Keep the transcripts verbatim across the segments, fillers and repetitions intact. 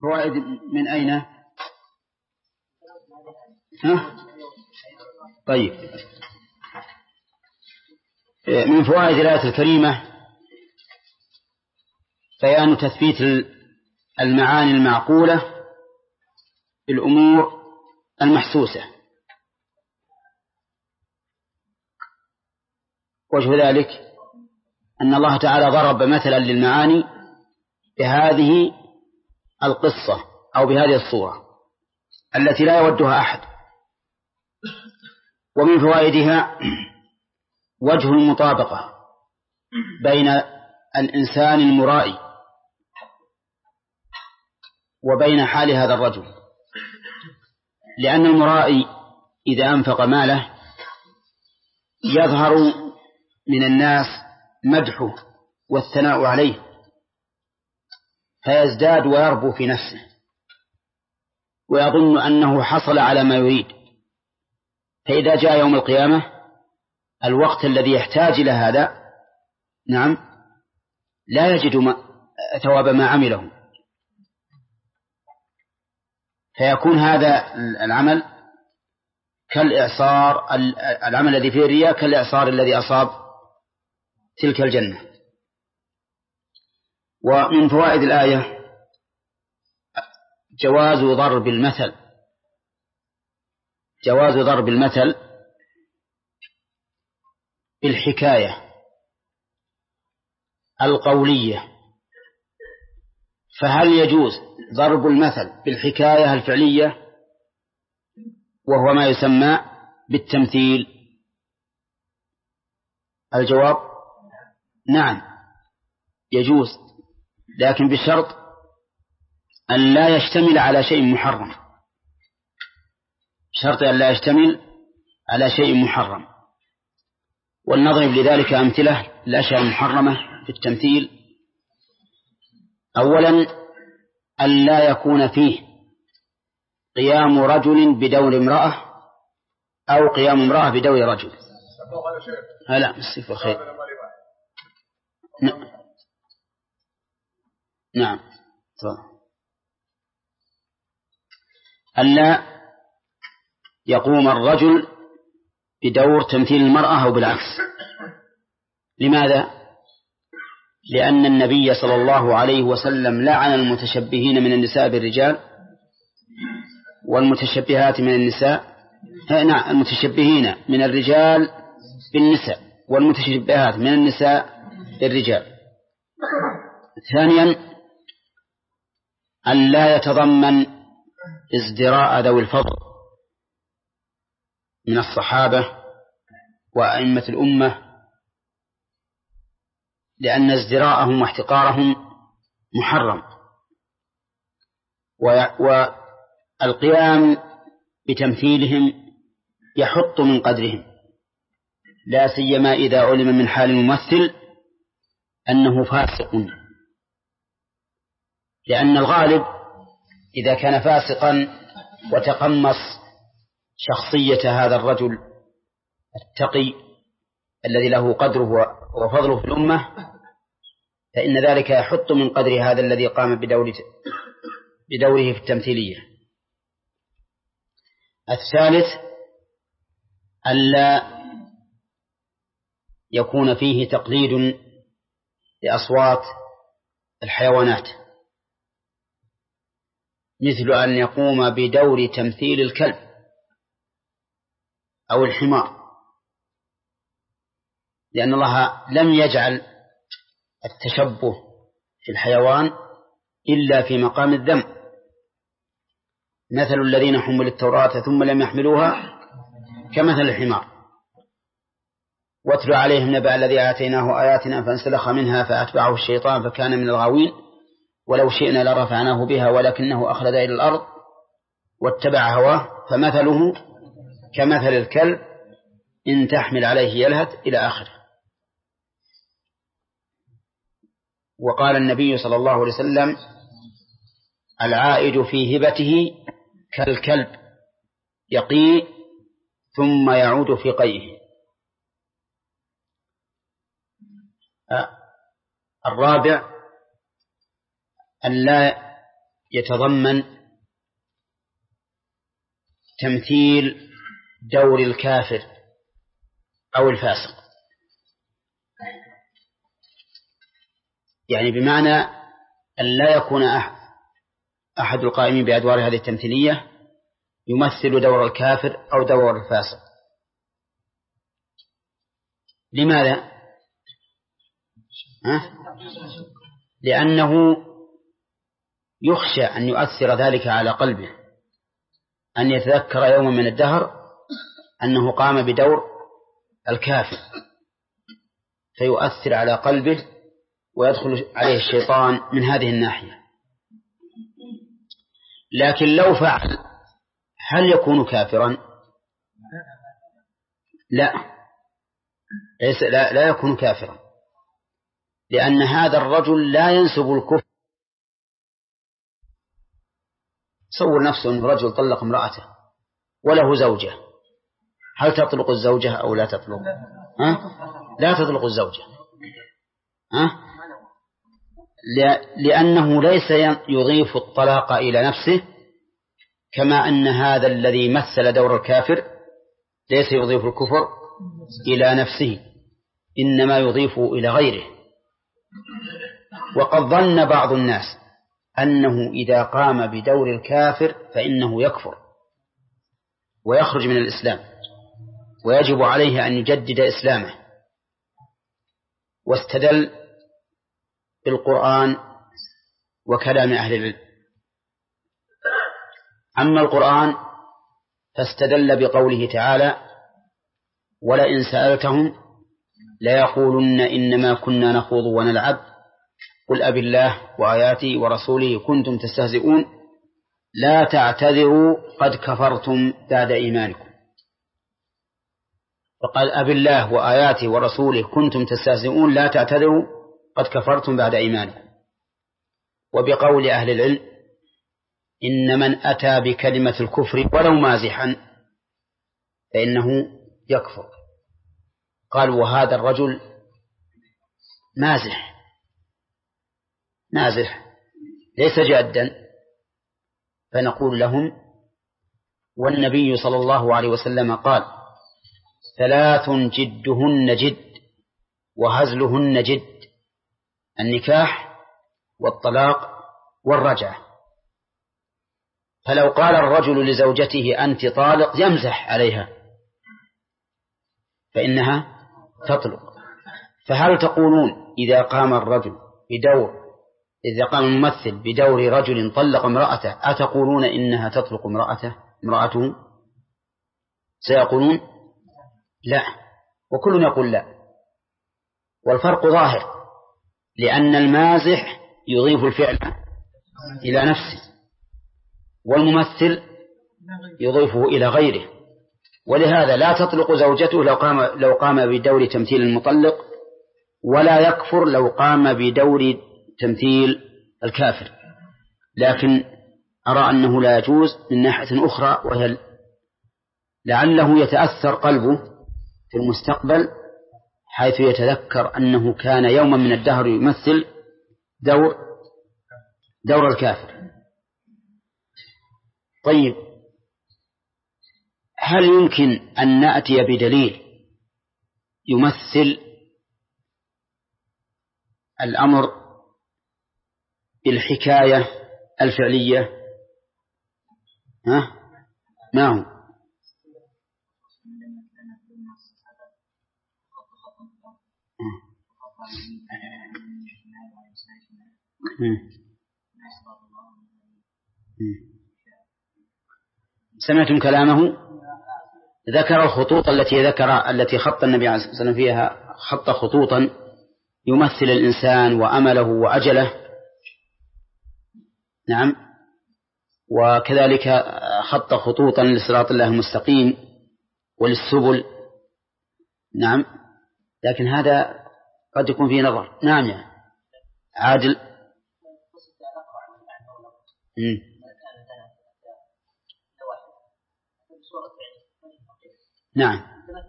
فوائد من أين؟ ها؟ طيب، من فوائد الآية الكريمة بيان تثبيت المعاني المعقولة في الأمور المحسوسة. وجه ذلك أن الله تعالى ضرب مثلا للمعاني بهذه القصة أو بهذه الصورة التي لا يودها أحد. ومن فوائدها وجه المطابقة بين الإنسان المرائي وبين حال هذا الرجل، لأن المرائي إذا أنفق ماله يظهر من الناس مدحه والثناء عليه فيزداد ويربو في نفسه ويظن أنه حصل على ما يريد، فإذا جاء يوم القيامة الوقت الذي يحتاج إلى هذا نعم لا يجد ثواب ما عمله، فيكون هذا العمل كالإعصار، العمل الذي فيه الرياء كالإعصار الذي أصاب تلك الجنة. ومن فوائد الآية جواز ضرب المثل جواز ضرب المثل بالحكاية القولية. فهل يجوز ضرب المثل بالحكاية الفعلية وهو ما يسمى بالتمثيل؟ الجواب نعم يجوز، لكن بشرط أن لا يشتمل على شيء محرم، شرط أن لا يشتمل على شيء محرم. ولنضرب لذلك أمثلة الأشياء المحرمة في التمثيل. أولا أن لا يكون فيه قيام رجل بدور امرأة أو قيام امرأة بدور رجل. هلا مسيف الخير. نعم نعم ألا يقوم الرجل بدور تمثيل المرأة أو بالعكس. لماذا؟ لأن النبي صلى الله عليه وسلم لعن المتشبهين من النساء بالرجال والمتشبهات من النساء نعم المتشبهين من الرجال بالنساء والمتشبهات من النساء بالرجال. ثانيا أن لا يتضمن ازدراء ذوي الفضل من الصحابة وأئمة الأمة، لأن ازدراءهم واحتقارهم محرم، والقيام بتمثيلهم يحط من قدرهم، لا سيما إذا علم من حال الممثل أنه فاسق، لأن الغالب إذا كان فاسقا وتقمص شخصية هذا الرجل التقي الذي له قدره وفضله في الأمة فإن ذلك يحط من قدر هذا الذي قام بدوره بدوره في التمثيلية. الثالث ألا يكون فيه تقليد لأصوات الحيوانات، مثل أن يقوم بدور تمثيل الكلب أو الحمار، لأن الله لم يجعل التشبه في الحيوان إلا في مقام الذم. مثل الذين حملوا التوراة ثم لم يحملوها كمثل الحمار. واتل عليهم نبأ الذي آتيناه آياتنا فانسلخ منها فأتبعه الشيطان فكان من الغاوين ولو شئنا لرفعناه بها ولكنه أخلد إلى الأرض واتبع هواه فمثله كمثل الكلب إن تحمل عليه يلهث إلى آخره. وقال النبي صلى الله عليه وسلم العائد في هبته كالكلب يقي ثم يعود في قيئه. الرابع أن لا يتضمن تمثيل دور الكافر أو الفاسق، يعني بمعنى أن لا يكون أحد القائمين بأدوار هذه التمثيلية يمثل دور الكافر أو دور الفاسق. لماذا؟ أه؟ لأنه يخشى أن يؤثر ذلك على قلبه، أن يتذكر يوما من الدهر أنه قام بدور الكافر فيؤثر على قلبه ويدخل عليه الشيطان من هذه الناحية. لكن لو فعل هل يكون كافرا؟ لا لا, لا يكون كافرا، لأن هذا الرجل لا ينسب الكفر. صور نفسه أن رجل طلق امرأته وله زوجة، هل تطلق الزوجة أو لا تطلق؟ ها؟ لا تطلق الزوجة، ها؟ لأنه ليس يضيف الطلاق إلى نفسه، كما أن هذا الذي مثل دور الكافر ليس يضيف الكفر إلى نفسه، إنما يضيف إلى غيره. وقد ظن بعض الناس أنه إذا قام بدور الكافر فإنه يكفر ويخرج من الإسلام ويجب عليه أن يجدد إسلامه، واستدل بالقرآن وكلام أهل العلم. أما القرآن فاستدل بقوله تعالى: ولئن سألتهم ليقولن إنما كنا نخوض ونلعب قل أب الله وآياته ورسوله كنتم تستهزئون لا تعتذروا قد كفرتم بعد إيمانكم. فقال أب الله وآياته ورسوله كنتم تستهزئون لا تعتذروا قد كفرتم بعد إيمانكم. وبقول أهل العلم: إن من أتى بكلمة الكفر ولو مازحا فإنه يكفر. قال: وهذا الرجل مازح مازح ليس جادا. فنقول لهم: والنبي صلى الله عليه وسلم قال: ثلاث جدهن جد وهزلهن جد: النكاح والطلاق والرجعة. فلو قال الرجل لزوجته أنت طالق يمزح عليها فإنها تطلق. فهل تقولون إذا قام الرجل بدور إذا قام الممثل بدور رجل طلق امرأته أتقولون إنها تطلق امرأته امرأته؟ سيقولون لا، وكل يقول لا. والفرق ظاهر، لأن المازح يضيف الفعل إلى نفسه والممثل يضيفه إلى غيره. ولهذا لا تطلق زوجته لو قام لو قام بدور تمثيل المطلق، ولا يكفر لو قام بدور تمثيل الكافر. لكن أرى أنه لا يجوز من ناحية أخرى، وهي لعله يتأثر قلبه في المستقبل حيث يتذكر أنه كان يوما من الدهر يمثل دور دور الكافر. طيب، هل يمكن أن نأتي بدليل يمثل الأمر بالحكاية الفعلية؟ ها؟ ما هو؟ سمعتم كلامه؟ ذكر الخطوط التي ذكر التي خط النبي عليه الصلاة والسلام فيها، خط خطوطا يمثل الإنسان وأمله وأجله. نعم. وكذلك خط خطوطا لصراط الله المستقيم وللسبل. نعم. لكن هذا قد يكون فيه نظر. نعم يا عادل. م. نعم.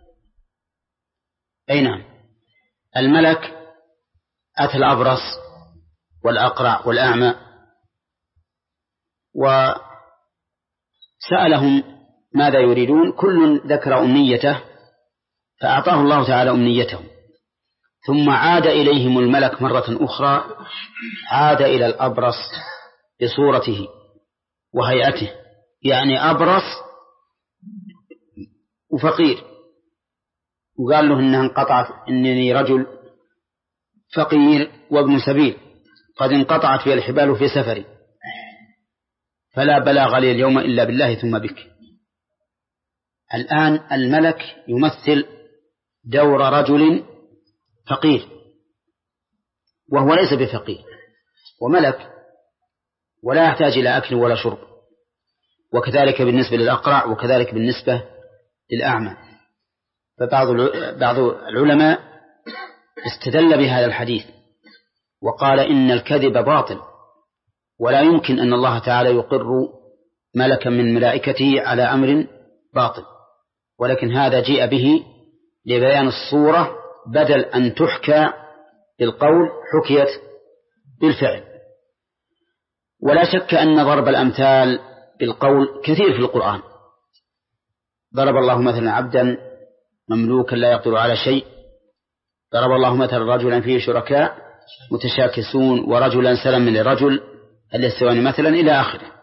أي نعم. الملك أتى الأبرص والأقرع والأعمى وسألهم ماذا يريدون، كل ذكر أمنيته فأعطاه الله تعالى أمنيته. ثم عاد إليهم الملك مرة أخرى، عاد إلى الأبرص بصورته وهيئته، يعني أبرص وفقير، وقال له إنها انقطعت، إنني رجل فقير وابن سبيل قد انقطعت في الحبال في سفري، فلا بلاغ لي اليوم إلا بالله ثم بك. الآن الملك يمثل دور رجل فقير وهو ليس بفقير وملك ولا يحتاج إلى أكل ولا شرب، وكذلك بالنسبة للأقرع، وكذلك بالنسبة للأعمى. فبعض بعض العلماء استدل بهذا الحديث وقال إن الكذب باطل، ولا يمكن أن الله تعالى يقر ملكا من ملائكته على أمر باطل، ولكن هذا جاء به لبيان الصورة، بدل أن تحكى بالقول حكيت بالفعل. ولا شك أن ضرب الأمثال بالقول كثير في القرآن. ضرب الله مثلا عبدا مملوكا لا يقدر على شيء، ضرب الله مثلا رجلا فيه شركاء متشاكسون، ورجلا سلما لرجل هل يستوان مثلا، إلى آخره.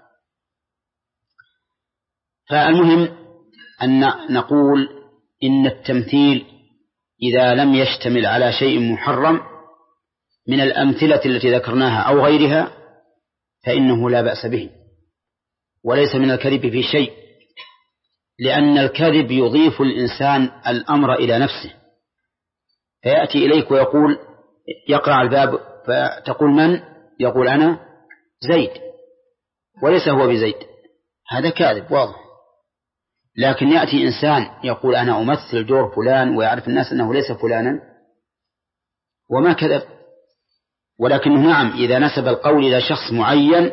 فالمهم أن نقول إن التمثيل إذا لم يشتمل على شيء محرم من الأمثلة التي ذكرناها أو غيرها فإنه لا بأس به، وليس من الكذب في شيء، لأن الكذب يضيف الإنسان الأمر إلى نفسه، فيأتي إليك ويقول يقرع الباب فتقول من؟ يقول أنا زيد وليس هو بزيد، هذا كاذب واضح. لكن يأتي إنسان يقول أنا أمثل دور فلان ويعرف الناس أنه ليس فلانا وما كذب، ولكنه نعم إذا نسب القول إلى شخص معين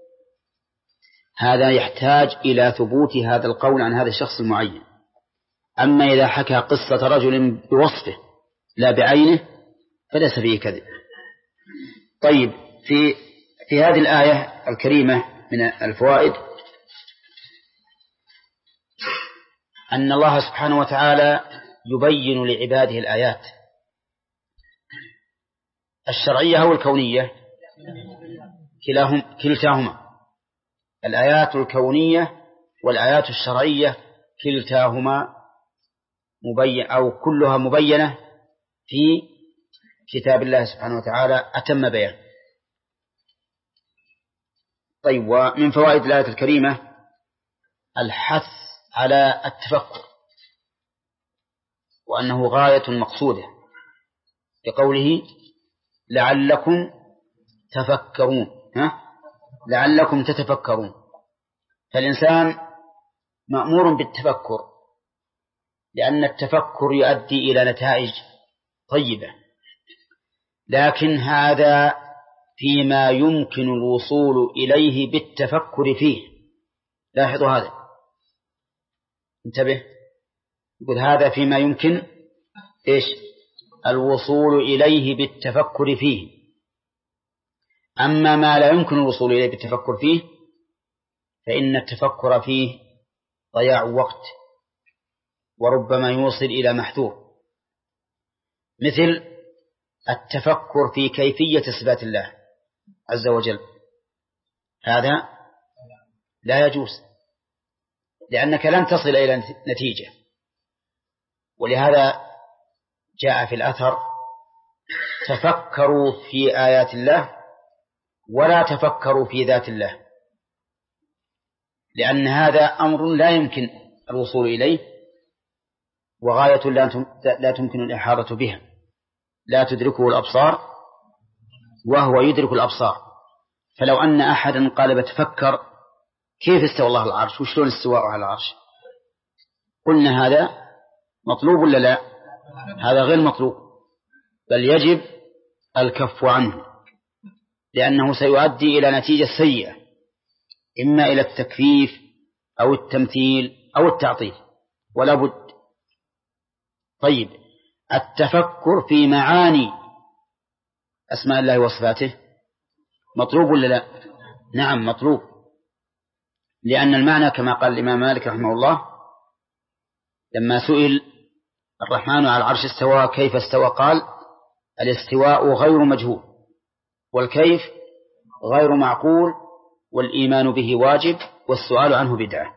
هذا يحتاج إلى ثبوت هذا القول عن هذا الشخص المعين. أما إذا حكى قصة رجل بوصفه لا بعينه فليس فيه كذب. طيب، في في هذه الآية الكريمة من الفوائد أن الله سبحانه وتعالى يبين لعباده الآيات الشرعية أو الكونية، كلاهم كلتاهما، الآيات الكونية والآيات الشرعية كلتاهما مبين أو كلها مبينة في كتاب الله سبحانه وتعالى أتم بيان. طيب، ومن فوائد الآية الكريمة الحث على التفكر، وأنه غاية مقصودة، بقوله لعلكم تفكرون، ها؟ لعلكم تتفكرون. فالإنسان مأمور بالتفكر، لأن التفكر يؤدي إلى نتائج طيبة، لكن هذا فيما يمكن الوصول إليه بالتفكر فيه. لاحظوا هذا، انتبه، يقول هذا فيما يمكن إيش؟ الوصول إليه بالتفكر فيه. أما ما لا يمكن الوصول إليه بالتفكر فيه فإن التفكر فيه ضياع وقت وربما يوصل إلى محذور، مثل التفكر في كيفية صفات الله عز وجل، هذا لا يجوز، لأنك لن تصل إلى نتيجة. ولهذا جاء في الأثر تفكروا في آيات الله ولا تفكروا في ذات الله، لأن هذا أمر لا يمكن الوصول إليه، وغاية لا تمكن الإحاطة بها، لا تدركه الأبصار وهو يدرك الأبصار. فلو أن أحدا قال بتفكر كيف استوى الله على العرش وشلون استواء على العرش، قلنا هذا مطلوب ولا لا؟ هذا غير مطلوب، بل يجب الكف عنه، لأنه سيؤدي إلى نتيجة سيئة، إما إلى التكفيف أو التمثيل أو التعطيل، ولا بد. طيب، التفكر في معاني أسماء الله وصفاته مطلوب ولا لا؟ نعم مطلوب، لأن المعنى كما قال الإمام مالك رحمه الله لما سئل الرحمن على العرش استوى كيف استوى قال الاستواء غير مجهول والكيف غير معقول والإيمان به واجب والسؤال عنه بدعة.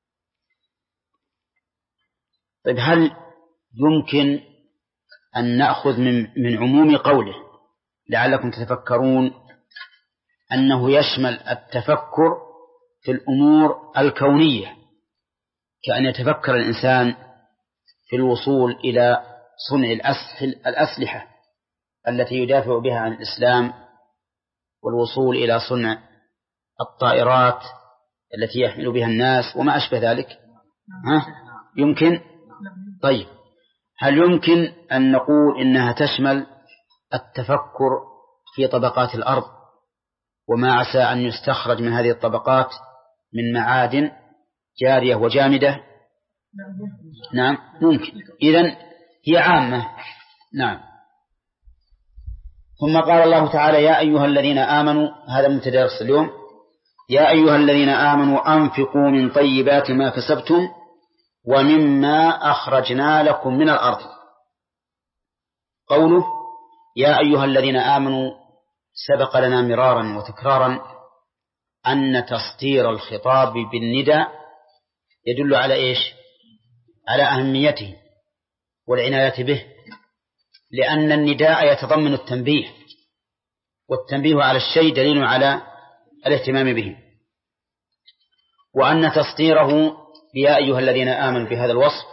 طيب هل يمكن أن نأخذ من, من عموم قوله لعلكم تتفكرون أنه يشمل التفكر في الأمور الكونية كأن يتفكر الإنسان في الوصول إلى صنع الأسلحة التي يدافع بها عن الإسلام والوصول إلى صنع الطائرات التي يحمل بها الناس وما أشبه ذلك؟ ها؟ يمكن؟ طيب هل يمكن أن نقول إنها تشمل التفكر في طبقات الأرض وما عسى أن يستخرج من هذه الطبقات من معادن جارية وجامدة؟ نعم ممكن. إذن هي عامة. نعم. ثم قال الله تعالى يا أيها الذين آمنوا، هذا متدرس اليوم، يا أيها الذين آمنوا أنفقوا من طيبات ما كسبتم ومما أخرجنا لكم من الأرض. قوله يا أيها الذين آمنوا سبق لنا مرارا وتكرارا أن تسطير الخطاب بالندى يدل على إيش؟ على أهميته والعناية به، لأن النداء يتضمن التنبيه، والتنبيه على الشيء دليل على الاهتمام به، وأن تسطيره يا أيها الذين آمنوا بهذا الوصف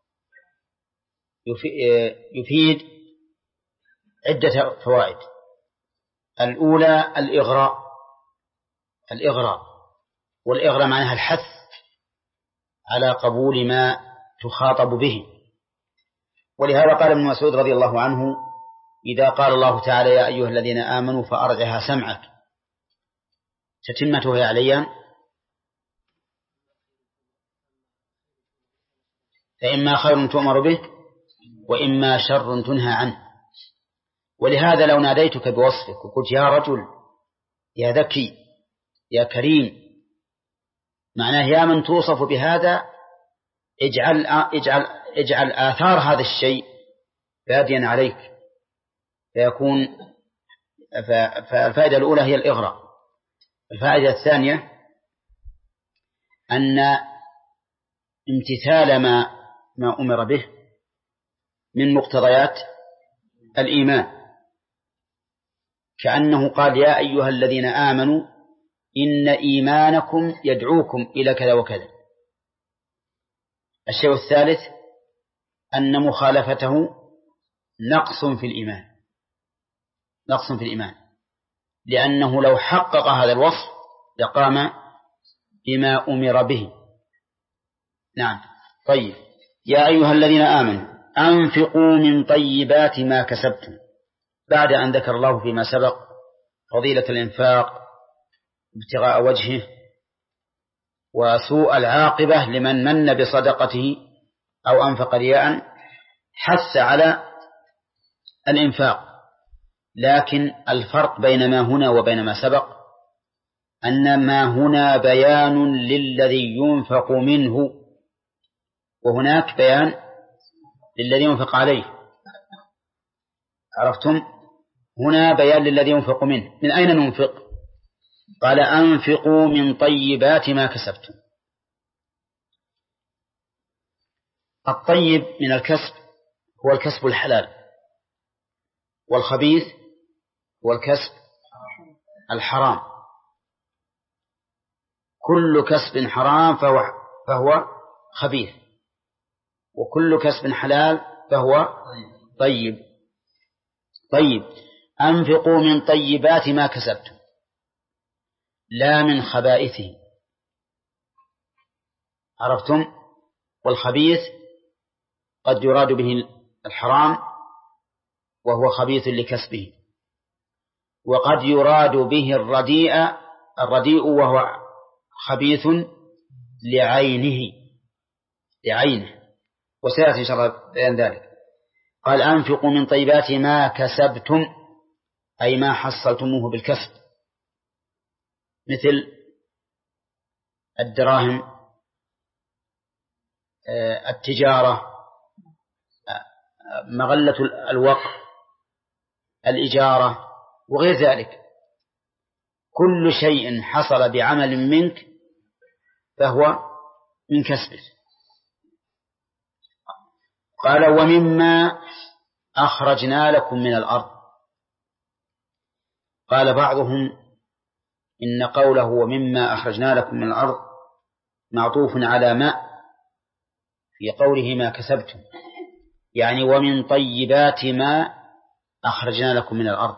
يفيد عدة فوائد. الأولى الإغراء، الإغراء والإغراء معناها الحث على قبول ما تخاطب به، ولهذا قال ابن مسعود رضي الله عنه إذا قال الله تعالى يا أيها الذين آمنوا فأرجها سمعك تتمته يا عليان، فإما خير تؤمر به وإما شر تنهى عنه. ولهذا لو ناديتك بوصفك وقلت يا رجل يا ذكي يا كريم، معناه يا من توصف بهذا اجعل, اجعل, اجعل آثار هذا الشيء باديا عليك، فيكون فالفائدة الأولى هي الإغراء. الفائدة الثانية أن امتثال ما, ما أمر به من مقتضيات الإيمان، كأنه قال يا أيها الذين آمنوا إن إيمانكم يدعوكم إلى كذا وكذا. الشيء الثالث أن مخالفته نقص في الإيمان، نقص في الإيمان، لأنه لو حقق هذا الوصف لقام بما أمر به. نعم. طيب يا أيها الذين آمنوا أنفقوا من طيبات ما كسبتم، بعد أن ذكر الله فيما سبق فضيلة الإنفاق ابتغاء وجهه وسوء العاقبة لمن من بصدقته أو أنفق رياء، حث على الإنفاق. لكن الفرق بين ما هنا وبين ما سبق أن ما هنا بيان للذي ينفق منه، وهناك بيان للذي ينفق عليه. عرفتم؟ هنا بيان للذي ينفق منه. من أين ننفق؟ قال أنفقوا من طيبات ما كسبتم. الطيب من الكسب هو الكسب الحلال، والخبيث هو الكسب الحرام. كل كسب حرام فهو, فهو خبيث، وكل كسب حلال فهو طيب. طيب أنفقوا من طيبات ما كسبتم لا من خبائثه. عرفتم؟ والخبيث قد يراد به الحرام وهو خبيث لكسبه، وقد يراد به الرديء الرديء وهو خبيث لعينه لعينه وسيأتي إن شاء الله بيان ذلك. قال أنفقوا من طيبات ما كسبتم أي ما حصلتموه بالكسب، مثل الدراهم، التجارة، مغلة الوقف، الإجارة وغير ذلك. كل شيء حصل بعمل منك فهو من كسبه. قال ومما أخرجنا لكم من الأرض. قال بعضهم إن قوله ومما أخرجنا لكم من الأرض معطوف على ما في قوله ما كسبتم، يعني ومن طيبات ما أخرجنا لكم من الأرض،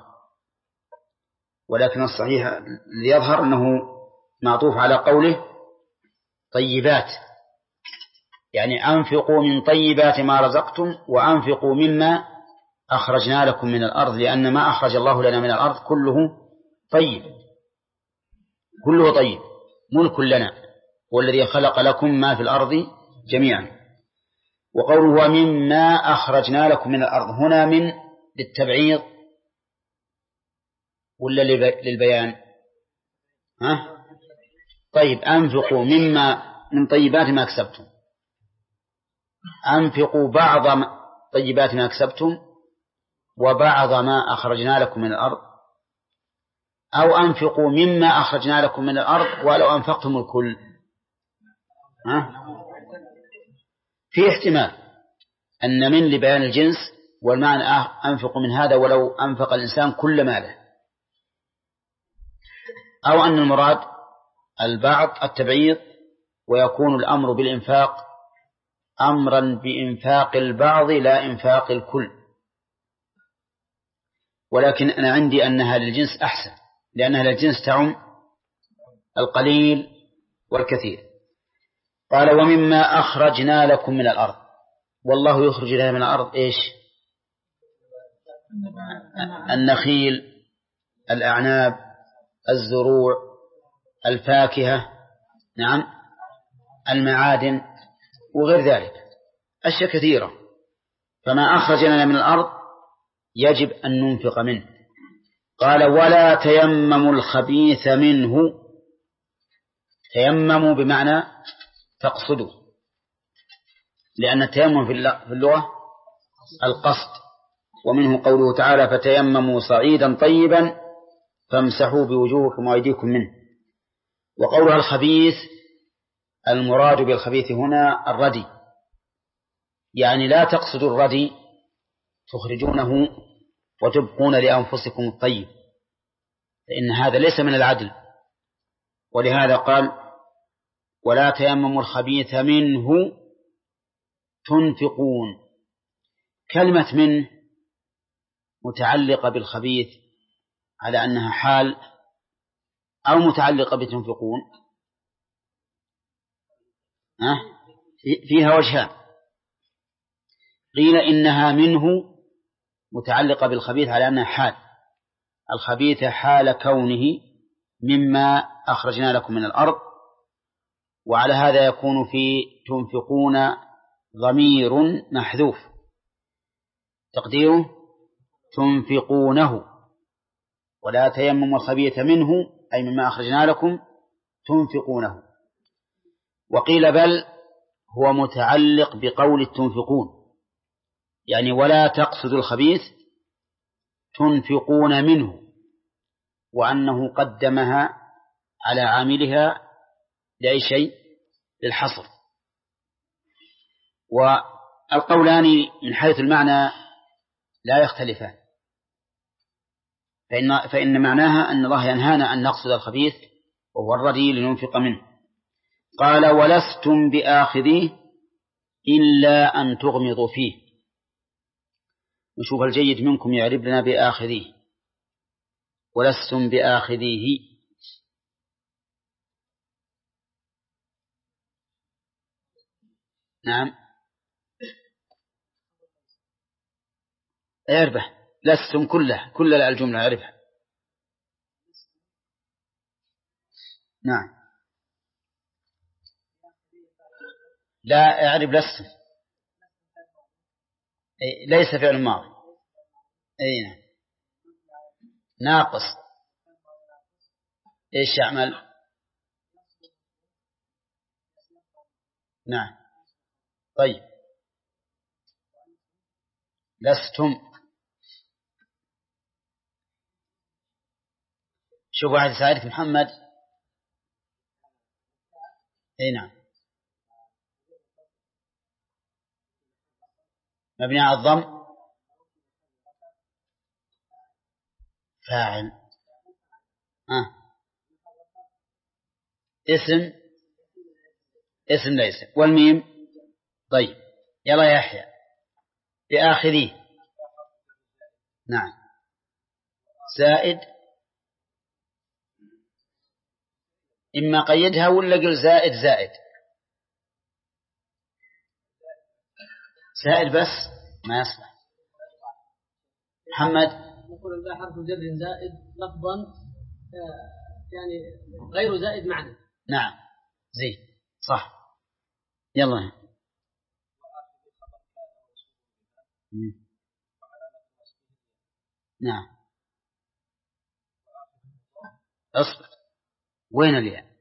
ولكن الصحيح ليظهر أنه معطوف على قوله طيبات، يعني أنفقوا من طيبات ما رزقتم وأنفقوا مما أخرجنا لكم من الأرض، لأن ما أخرج الله لنا من الأرض كله طيب، كله طيب ملك لنا، والذي خلق لكم ما في الأرض جميعا. وقوله ومما أخرجنا لكم من الأرض هنا من للتبعيض ولا للبيان؟ ها؟ طيب أنفقوا مما من طيبات ما كسبتم، أنفقوا بعض طيبات ما كسبتم وبعض ما أخرجنا لكم من الأرض، أو أنفقوا مما أخرجنا لكم من الأرض ولو أنفقتم الكل. ها؟ في احتمال أن من لبيان الجنس والمعنى أنفق من هذا ولو أنفق الإنسان كل ماله، أو أن المراد البعض التبعيض ويكون الأمر بالإنفاق أمرا بإنفاق البعض لا إنفاق الكل. ولكن أنا عندي أنها للجنس أحسن، لأنها للجنس تعم القليل والكثير. قال ومما أخرجنا لكم من الأرض، والله يخرج لها من الأرض إيش؟ النخيل، الأعناب، الزروع، الفاكهة، نعم، المعادن وغير ذلك، أشياء كثيرة. فما أخرجنا من الأرض يجب أن ننفق منه. قال ولا تيمموا الخبيث منه. تيمموا بمعنى تقصدوا، لأن التيمم في اللغة القصد، ومنه قوله تعالى فتيمموا صعيدا طيبا فامسحوا بوجوهكم وأيديكم منه. وقولها الخبيث المراد بالخبيث هنا الردي، يعني لا تقصدوا الردي تخرجونه وتبقون لأنفسكم الطيب، فإن هذا ليس من العدل. ولهذا قال ولا تيمموا الخبيث منه تنفقون. كلمة منه متعلقة بالخبيث على أنها حال أو متعلقة بتنفقون؟ أه؟ فيها وجهان. قيل إنها منه متعلقة بالخبيث على أنها حال، الخبيث حال كونه مما أخرجنا لكم من الأرض، وعلى هذا يكون في تنفقون ضمير محذوف تقديره تنفقونه. ولا تيمموا الخبيث منه أي مما أخرجنا لكم تنفقونه. وقيل بل هو متعلق بقول التنفقون، يعني ولا تقصد الخبيث تنفقون منه، وأنه قدمها على عاملها لأي شيء للحصر. والقولان من حيث المعنى لا يختلفان، فإن, فإن معناها أن الله ينهانا أن نقصد الخبيث وهو الردي لننفق منه. قال ولستم بآخذيه إلا أن تغمضوا فيه. نشوف الجيد منكم يعرب لنا بآخذيه. ولستم بآخذيه، نعم اعربه، لستم كله كل الجملة اعربها. نعم لا اعرب لستم، ليس فعل ماضي، أين ناقص، إيش يعمل؟ نعم. طيب لستم. شوفوا واحد سائلك محمد. اي نعم. مبني على الضم فاعل. آه. اسم اسم ليس والميم. طيب يلا يا يحيى بآخذيه. نعم. زائد إما قيدها ولا قل زائد زائد زائد بس ما يصلح. محمد. نقول ذا حرف جر زائد لفظا يعني غير زائد معنى. نعم زين صح. يلا. نعم. اصبر وين الياء؟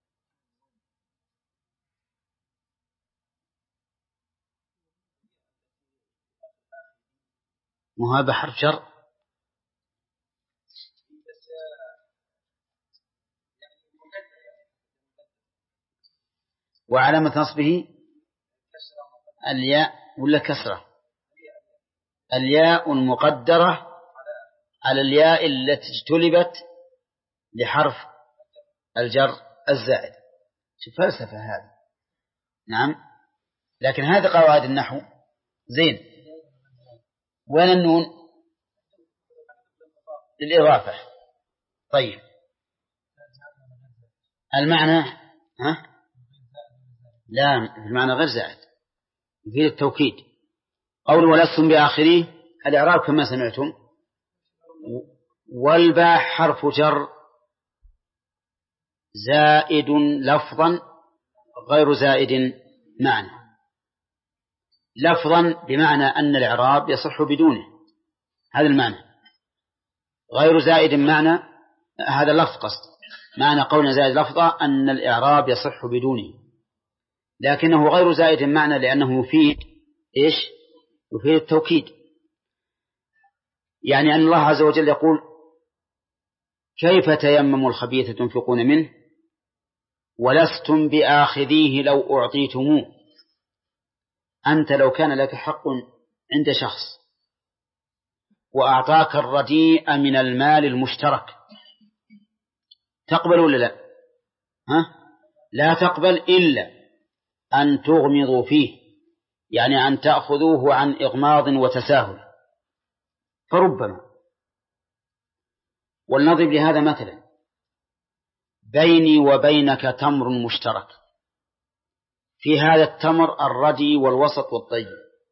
مو هذا حرف جر وعلامة نصبه الياء ولا كسرة؟ الياء المقدرة على الياء التي اجتلبت لحرف الجر الزائد. شوف فلسفة هذه. نعم. لكن هذه قواعد النحو. زين. وين النون؟ للإضافة. طيب المعنى ها؟ لا المعنى غير زائد في التوكيد. قول ولستم بآخره الإعراب كما سمعتم. والباء حرف جر زائد لفظا غير زائد معنى. لفظا بمعنى أن الإعراب يصح بدونه، هذا المعنى. غير زائد معنى هذا اللفظ قصد. معنى قولنا زائد لفظا أن الإعراب يصح بدونه، لكنه غير زائد معنى لأنه يفيد إيش؟ يفيد التوكيد. يعني أن الله عز وجل يقول كيف تيمموا الخبيث تنفقون منه ولستم بآخذيه لو أعطيتموه. أنت لو كان لك حق عند شخص وأعطاك الرديء من المال المشترك تقبل ولا لا؟ ها؟ لا تقبل إلا أن تغمضوا فيه، يعني أن تأخذوه عن إغماض وتساهل. فربما ولنضرب لهذا مثلا. بيني وبينك تمر مشترك، في هذا التمر الردي والوسط والطيب.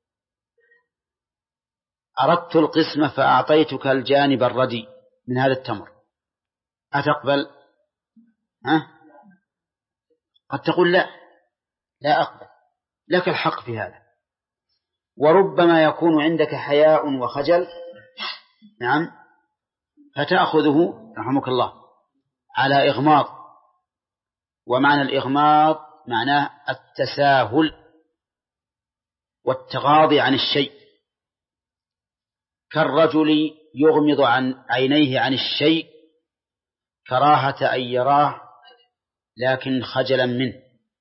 أردت القسمة فأعطيتك الجانب الردي من هذا التمر، أتقبل؟ ها؟ قد تقول لا لا أقبل، لك الحق في هذا. وربما يكون عندك حياء وخجل، نعم، فتأخذه رحمك الله على إغماض. ومعنى الإغماض معناه التساهل والتغاضي عن الشيء، كالرجل يغمض عن عينيه عن الشيء كراهة أن يراه لكن خجلا منه.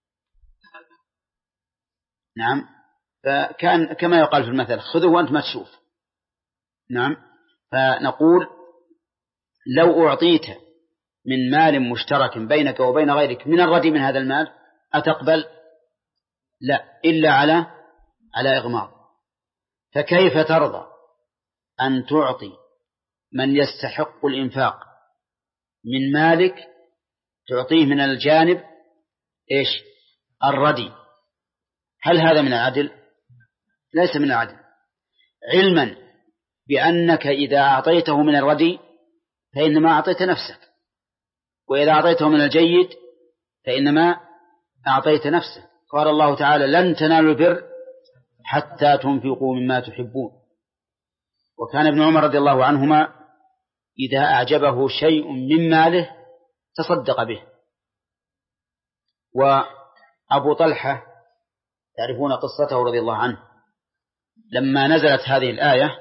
نعم. فكان كما يقال في المثل خذه وأنت ما تشوف. نعم. فنقول لو أعطيت من مال مشترك بينك وبين غيرك من الردي من هذا المال أتقبل؟ لا، إلا على على إغماض. فكيف ترضى أن تعطي من يستحق الإنفاق من مالك تعطيه من الجانب إيش؟ الردي؟ هل هذا من العدل؟ ليس من العدل، علما بأنك إذا أعطيته من الردي فإنما أعطيت نفسك، وإذا أعطيته من الجيد فإنما أعطيت نفسك. قال الله تعالى لن تنالوا البر حتى تنفقوا مما تحبون. وكان ابن عمر رضي الله عنهما إذا أعجبه شيء من ماله تصدق به. وأبو طلحة تعرفون قصته رضي الله عنه. لما نزلت هذه الآية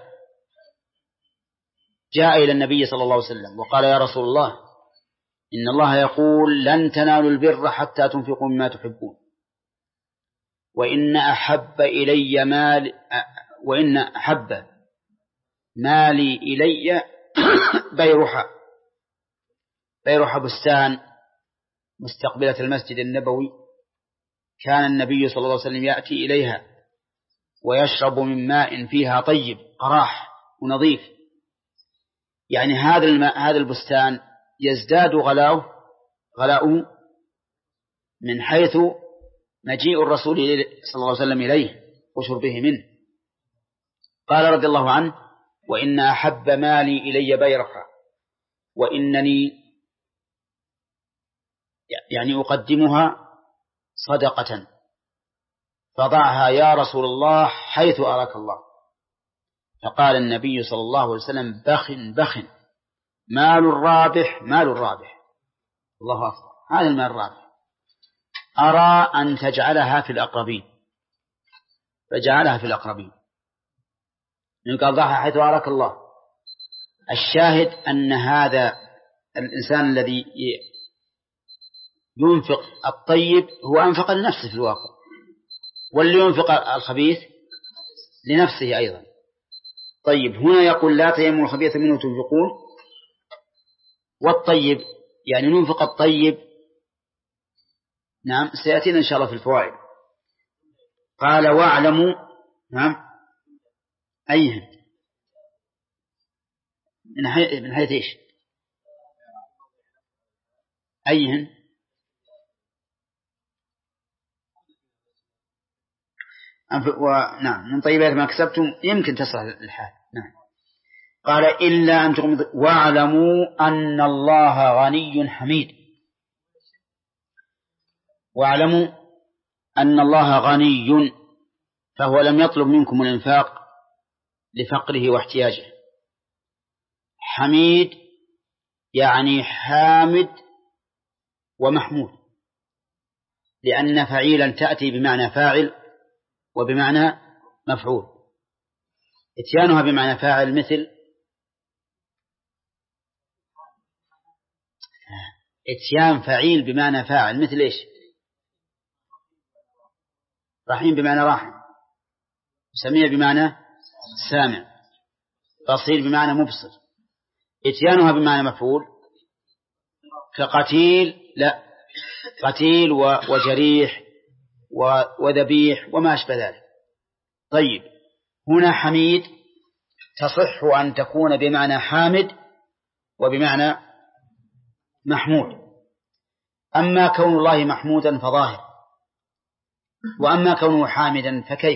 جاء إلى النبي صلى الله عليه وسلم وقال: يا رسول الله، إن الله يقول: لن تنالوا البر حتى تنفقوا مما تحبون، وإن أحب إلي مال وإن أحب مالي إلي بيرحة بيرحة بستان مستقبلة المسجد النبوي، كان النبي صلى الله عليه وسلم يأتي إليها ويشرب من ماء فيها طيب قراح ونظيف. يعني هذا الماء هذا البستان يزداد غلاؤه غلاؤه من حيث مجيء الرسول صلى الله عليه وسلم إليه وشربه منه. قال رضي الله عنه: وإن أحب مالي إلي بيرحة، وإنني يعني أقدمها صدقة، فضعها يا رسول الله حيث أراك الله. فقال النبي صلى الله عليه وسلم: بخ بخ، مال الرابح مال الرابح. الله أكبر، هذا المال الرابح. أرى أن تجعلها في الأقربين، فجعلها في الأقربين، قال: ضعها حيث أراك الله. الشاهد أن هذا الإنسان الذي ينفق الطيب هو أنفق لنفسه في الواقع، واللي ينفق الخبيث لنفسه أيضا. طيب، هنا يقول: لا تيمموا الخبيث منه تنفقون، والطيب يعني ننفق الطيب. نعم، سيأتينا إن شاء الله في الفوائد. قال: واعلموا. نعم، أيهن من حيث من حيث إيش؟ أيهن؟ ونعم، من طيبات ما كسبتم يمكن تصلح الحال. نعم. قال: إلا أن تغمضوا واعلموا أن الله غني حميد. واعلموا أن الله غني، فهو لم يطلب منكم الإنفاق لفقره واحتياجه. حميد يعني حامد ومحمود، لأن فعيلا تأتي بمعنى فاعل وبمعنى مفعول. اتيانها بمعنى فاعل مثل اتيان فعيل بمعنى فاعل مثل إيش؟ رحيم بمعنى راحم، سميع بمعنى سامع، بصير بمعنى مبصر. اتيانها بمعنى مفعول كقتيل، لا، قتيل وجريح وذبيح وما أشبه ذلك. طيب، هنا حميد تصح أن تكون بمعنى حامد وبمعنى محمود. أما كون الله محمودا فظاهر، وأما كونه حامدا فكيف؟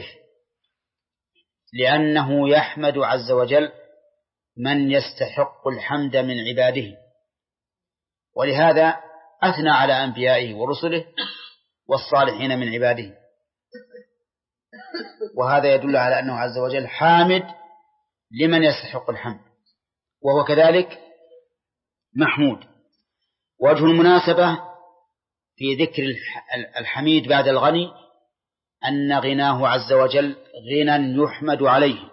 لأنه يحمد عز وجل من يستحق الحمد من عباده، ولهذا أثنى على أنبيائه ورسله والصالحين من عباده، وهذا يدل على أنه عز وجل حامد لمن يستحق الحمد، وهو كذلك محمود. وجه المناسبة في ذكر الحميد بعد الغني أن غناه عز وجل غنى يحمد عليه،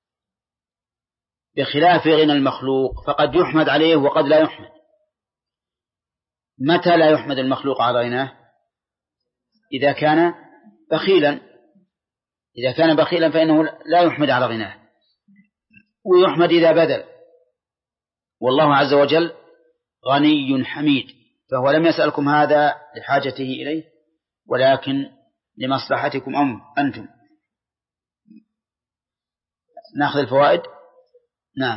بخلاف غنى المخلوق فقد يحمد عليه وقد لا يحمد. متى لا يحمد المخلوق على غناه؟ إذا كان بخيلا. إذا كان بخيلا فإنه لا يحمد على غناه، ويحمد إذا بذل. والله عز وجل غني حميد، فهو لم يسألكم هذا لحاجته إليه، ولكن لمصلحتكم أنتم. نأخذ الفوائد. نعم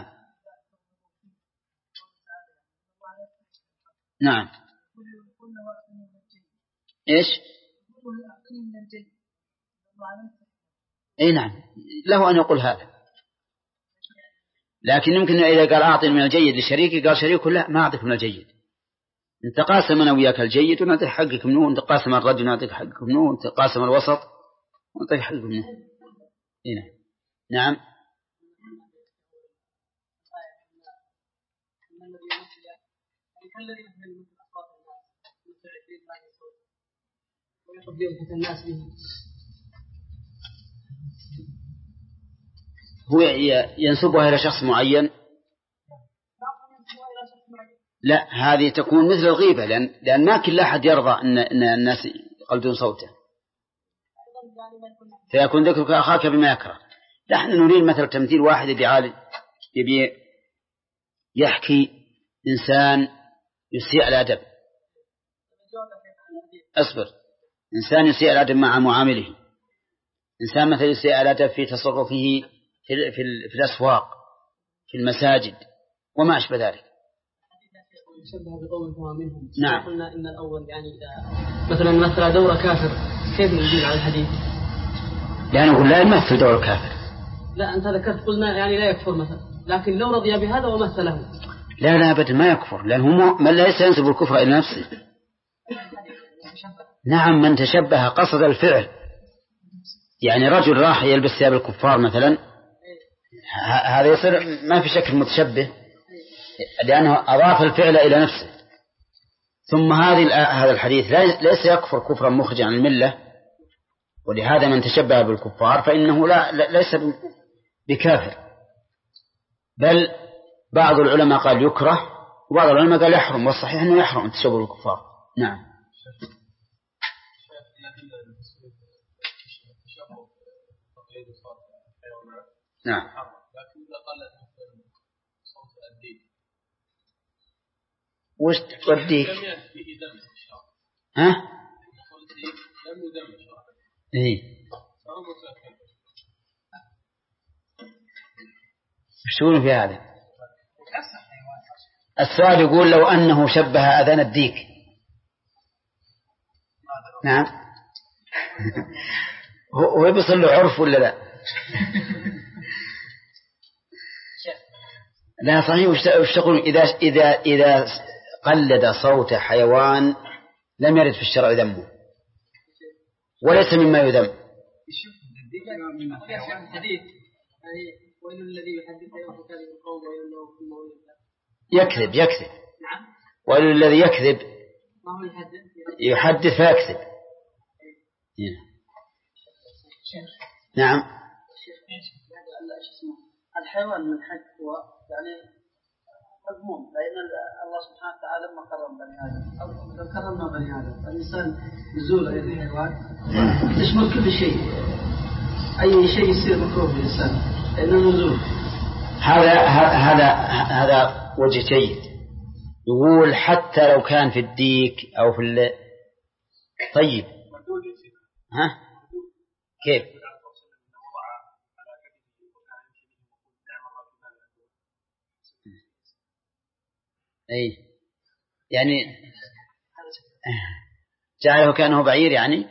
نعم إيش؟ أي نعم، له أن يقول هذا، لكن يمكن إذا قال أعطي من الجيد لشريكي قال شريكه لا، ما أعطيك من الجيد. انت قاسم أنا وياك الجيد ونعطيك حقك منه، انت قاسم الرجل ونعطيك حقك منه، انت قاسم الوسط ونعطيك حقك منه. هنا. نعم. هو ينسبها إلى شخص معين؟ لا، هذه تكون مثل الغيبة، لأن, لأن ما كل أحد يرضى أن, أن الناس يقلدون صوته، فيكون ذكرك أخاك بما يكره. نحن نريد مثل تمثيل واحد يبي يبي يحكي إنسان يسيء الأدب. أصبر. إنسان يسيء الأدب مع معامله، إنسان مثل يسيء الأدب في تصرفه في, في, في الأسواق، في المساجد وما أشبه ذلك. شبه بقوم هو منهم. نعم. قلنا إن الأول يعني إذا مثلا مثل دور كافر كيف نجيب على الحديث؟ لا نقول لا يمثل دور الكافر. لا أنت ذكرت قلنا يعني لا يكفر مثلا، لكن لو رضي بهذا ومثله. لا لا أبدا ما يكفر، لأنه من ليس ينسب الكفر إلى نفسه. نعم، من تشبه قصد الفعل، يعني رجل راح يلبس ثياب الكفار مثلا، هذا يصير ما في شك متشبه، لأنه أضاف الفعل إلى نفسه. ثم هذه هذا الحديث ليس يكفر كفرا مخرجا عن الملة، ولهذا من تشبه بالكفار فإنه لا ليس بكافر، بل بعض العلماء قال يكره وبعض العلماء قال يحرم، والصحيح أنه يحرم التشبه بالكفار. نعم. نعم. وش توديك؟ ها؟ إيه. وش تقولون في هذا؟ السؤال يقول لو أنه شبه أذان الديك. نعم. هو بيصل له عرف ولا لا؟ لا صحيح. وش تقولون إذا إذا إذا قلد صوت حيوان لم يرد في الشرع ذمه وليس مما يذم؟ يكذب يكذب وإن الذي يكذب يحدث فيكذب. نعم. الحيوان من حق هو يعني مضمون، لأن الله سبحانه وتعالى لما كرم بني آدم أو كرمنا بني آدم، الإنسان نزول أي الحيوان تشمل كل شيء، أي شيء يصير مكروه بالإنسان لأنه نزول. هذا هذا هذا وجه جيد. يقول حتى لو كان في الديك أو في ال... طيب ها كيف؟ أي يعني جعله كأنه بعير يعني.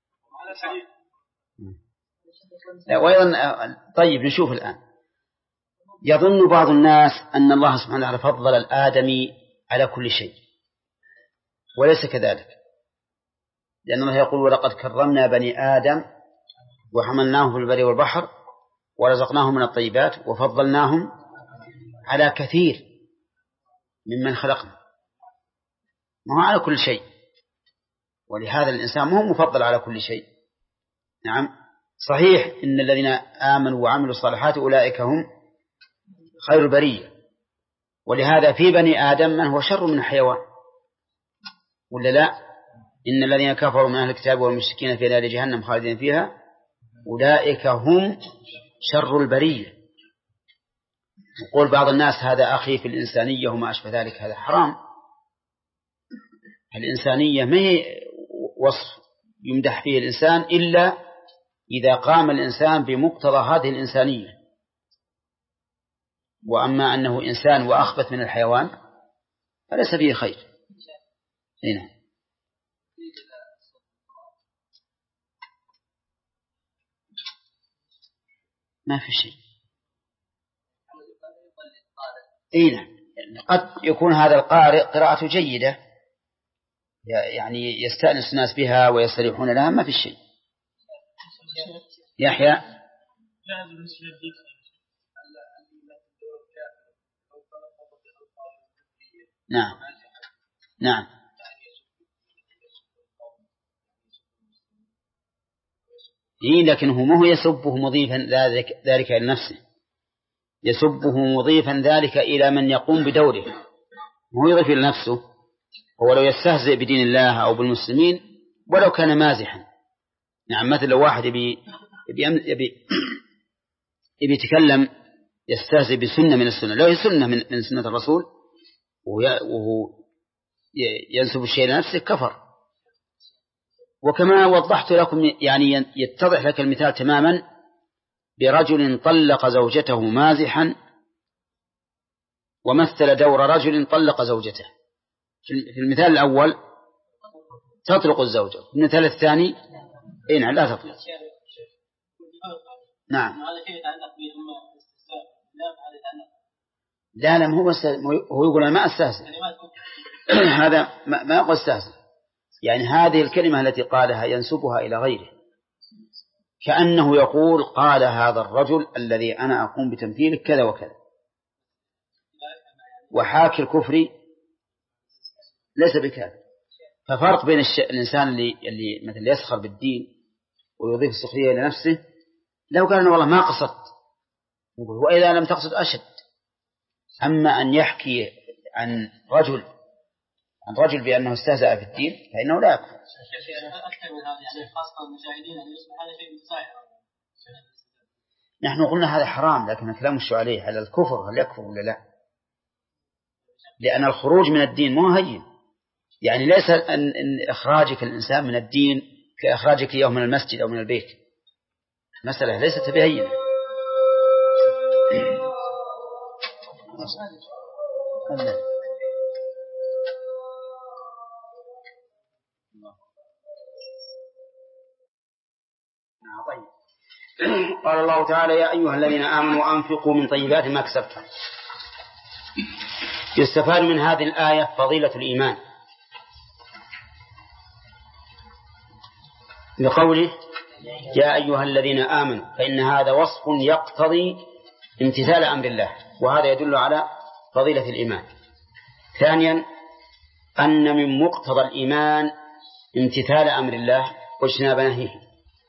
وأيضا طيب نشوف الآن. يظن بعض الناس أن الله سبحانه وتعالى فضل الآدمي على كل شيء، وليس كذلك، لأن الله يقول ولقد كرمنا بني آدم وحملناهم في البر والبحر ورزقناهم من الطيبات وفضلناهم على كثير ممن خلقنا، ما هو على كل شيء، ولهذا الإنسان ما هو مفضل على كل شيء. نعم صحيح إن الذين آمنوا وعملوا الصالحات أولئك هم خير البرية، ولهذا في بني آدم من هو شر من الحيوان ولا لا؟ إن الذين كفروا من أهل الكتاب والمشركين في نار جهنم خالدين فيها أولئك هم شر البرية. يقول بعض الناس هذا أخي في الإنسانية وما أشبه ذلك، هذا حرام. الإنسانية ما هي وصف يمدح فيه الإنسان إلا إذا قام الإنسان بمقتضى هذه الإنسانية، وأما أنه إنسان وأخبث من الحيوان فليس فيه خير. هنا ما في شيء. هنا قد يكون هذا القارئ قراءته جيدة يعني يستأنس الناس بها ويستريحون لها، ما في شيء. يحيى نعم نعم إيه لكنه ما هو يسبه مضيفا ذلك إلى نفسه، يسبه مضيفا ذلك إلى من يقوم بدوره، مو يضيف إلى نفسه. هو لو يستهزئ بدين الله أو بالمسلمين ولو كان مازحا. نعم، مثل لو واحد يبي يبي يبي يبي يتكلم يستهزئ بسنة من السنة، لو هي سنة من من سنة الرسول وهو ينسب الشيء لنفسه كفر. وكما وضحت لكم يعني يتضح لك المثال تماما برجل طلق زوجته مازحا ومثل دور رجل طلق زوجته. في المثال الأول تطلق الزوجة، في المثال الثاني إيه نعم لا تطلق. نعم لا لا هو هو يقول أنا ما أستهزئ هذا ما يقول أستهزئ، يعني هذه الكلمة التي قالها ينسبها إلى غيره، كأنه يقول قال هذا الرجل الذي أنا أقوم بتمثيله كذا وكذا. وحاكي الكفر ليس بكذا. ففرق بين الش... الإنسان اللي اللي مثل يسخر بالدين ويضيف السخرية إلى نفسه، لو قال أنا والله ما قصدت نقول وإذا لم تقصد أشد. أما أن يحكي عن رجل عن رجل بأنه استهزأ في الدين فإنه لا يكفر. نحن قلنا هذا حرام، لكن الكلام مش عليه على الكفر، هل يكفر ولا لا؟ لأن الخروج من الدين مو هين، يعني ليس أن إخراجك الإنسان من الدين كإخراجك إياه من المسجد أو من البيت، مسألة ليست بهينة. قال الله تعالى يا أيها الذين آمنوا أنفقوا من طيبات ما كسبتم. يستفاد من هذه الآية فضيلة الإيمان لقوله يا أيها الذين آمنوا، فإن هذا وصف يقتضي امتثال أمر الله، وهذا يدل على فضيلة الإيمان. ثانيا أن من مقتضى الإيمان امتثال أمر الله واجتناب نهيه.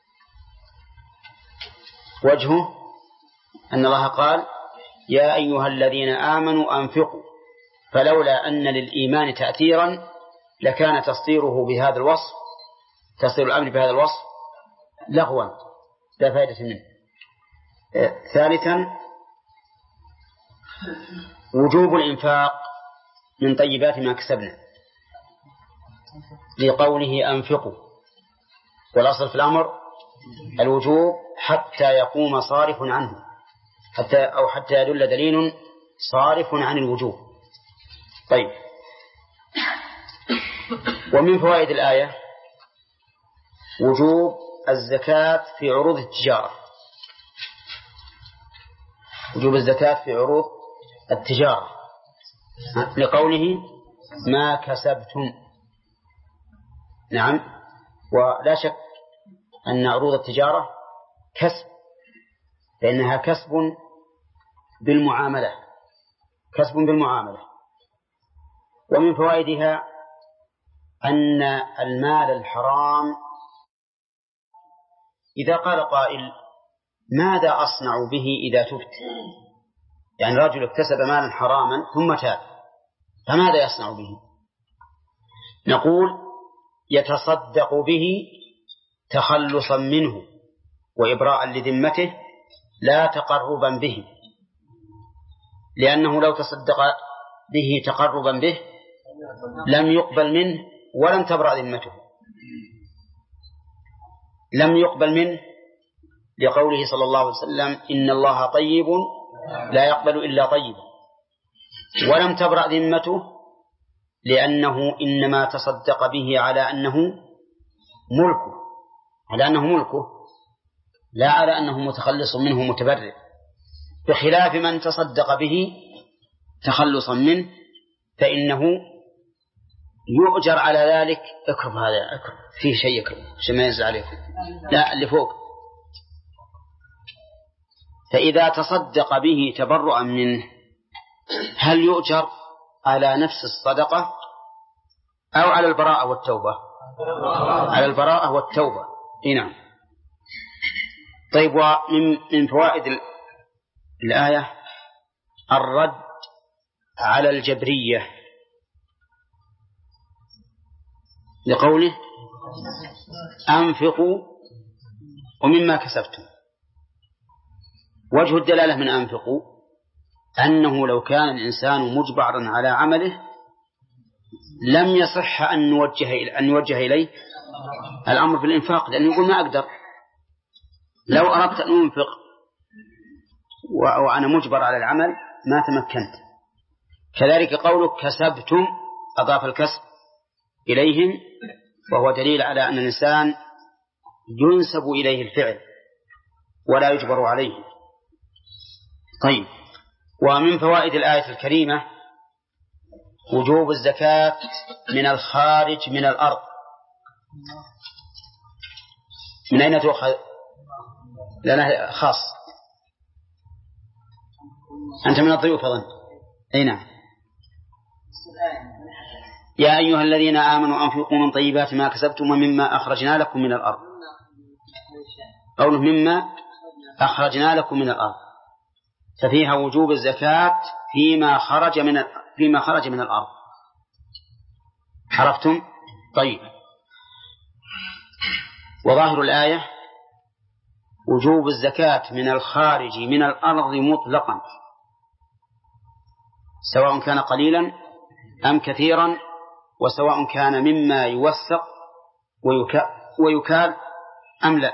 وجهه أن الله قال يا أيها الذين آمنوا أنفقوا، فلولا أن للإيمان تأثيرا لكان تصديره بهذا الوصف، تصدير الأمر بهذا الوصف لغوا لا فائدة منه. ثالثا وجوب الإنفاق من طيبات ما كسبنا لقوله أنفقوا، والأصل في الأمر الوجوب حتى يقوم صارف عنه، حتى أو حتى يدل دليل صارف عن الوجوب. طيب، ومن فوائد الآية وجوب الزكاة في عروض التجارة، وجوب الزكاة في عروض التجارة لقوله ما كسبتم. نعم، ولا شك أن عروض التجارة كسب، لأنها كسب بالمعاملة، كسب بالمعاملة. ومن فوائدها أن المال الحرام إذا قال قائل ماذا أصنع به إذا تبت، يعني رجل اكتسب مالا حراما ثم تاب فماذا يصنع به؟ نقول يتصدق به تخلصا منه وإبراء لذمته لا تقربا به، لأنه لو تصدق به تقربا به لم يقبل منه ولم تبرأ ذمته، لم يقبل منه لقوله صلى الله عليه وسلم إن الله طيب لا يقبل إلا طيب، ولم تبرأ ذمته لأنه إنما تصدق به على أنه ملكه، على أنه ملكه لا على أنه متخلص منه متبرئ، بخلاف من تصدق به تخلصا منه فإنه يؤجر على ذلك. اكرب هذا، اكرب فيه شيء يكرب عشان ما ينزل عليكم، لا اللي فوق. فإذا تصدق به تبرؤا منه هل يؤجر على نفس الصدقة أو على البراءة والتوبة؟ على البراءة والتوبة. نعم. طيب، ومن من فوائد الآية الرد على الجبرية لقوله أنفقوا ومما كسبتم. وجه الدلالة من أنفقوا أنه لو كان الإنسان مجبرا على عمله لم يصح أن نوجه أن نوجه إليه الأمر بالإنفاق، لأنه يقول ما أقدر. لو أردت أن أنفق وأنا مجبر على العمل ما تمكنت. كذلك قولك كسبتم أضاف الكسب إليهم، وهو دليل على أن الإنسان ينسب إليه الفعل ولا يجبر عليه. طيب، ومن فوائد الآية الكريمة وجوب الزكاة من الخارج من الأرض. من أين تؤخذ؟ لنا خاص. أنت من الضيوف أظن. أي نعم. يا أيها الذين آمنوا أنفقوا من طيبات ما كسبتم ومما أخرجنا لكم من الأرض. قوله مما أخرجنا لكم من الأرض ففيها وجوب الزكاة فيما خرج من فيما خرج من الأرض. عرفتم؟ طيب، وظاهر الآية وجوب الزكاة من الخارج من الأرض مطلقا، سواء كان قليلا أم كثيرا، وسواء كان مما يوثق ويكال أم لا.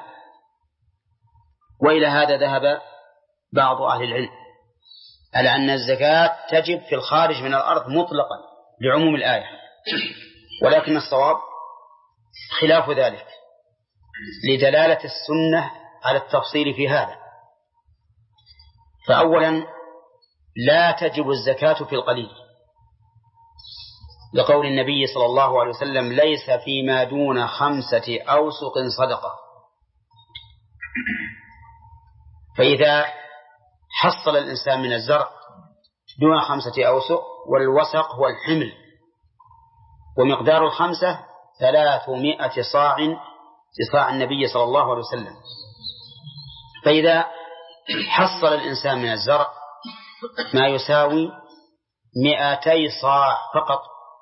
وإلى هذا ذهب بعض أهل العلم على أن الزكاة تجب في الخارج من الأرض مطلقا لعموم الآية، ولكن الصواب خلاف ذلك لدلالة السنة على التفصيل في هذا. فأولا لا تجب الزكاة في القليل، لقول النبي صلى الله عليه وسلم ليس فيما دون خمسة أوسق صدقة. فإذا حصل الإنسان من الزرع دون خمسة أوسق، والوسق هو الحمل، ومقدار الخمسة ثلاثمائة صاع صاع النبي صلى الله عليه وسلم. فإذا حصل الإنسان من الزرع ما يساوي مئتي صاع فقط،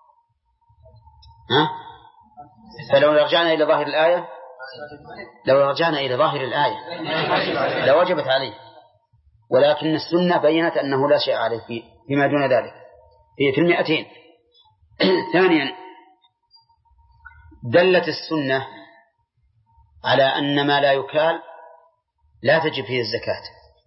ها؟ فلو رجعنا إلى ظاهر الآية لو رجعنا إلى ظاهر الآية لوجبت عليه، ولكن السنة بينت أنه لا شيء عليه فيما دون ذلك في المئتين. ثانيا دلت السنة على أن ما لا يكال لا تجب فيه الزكاة.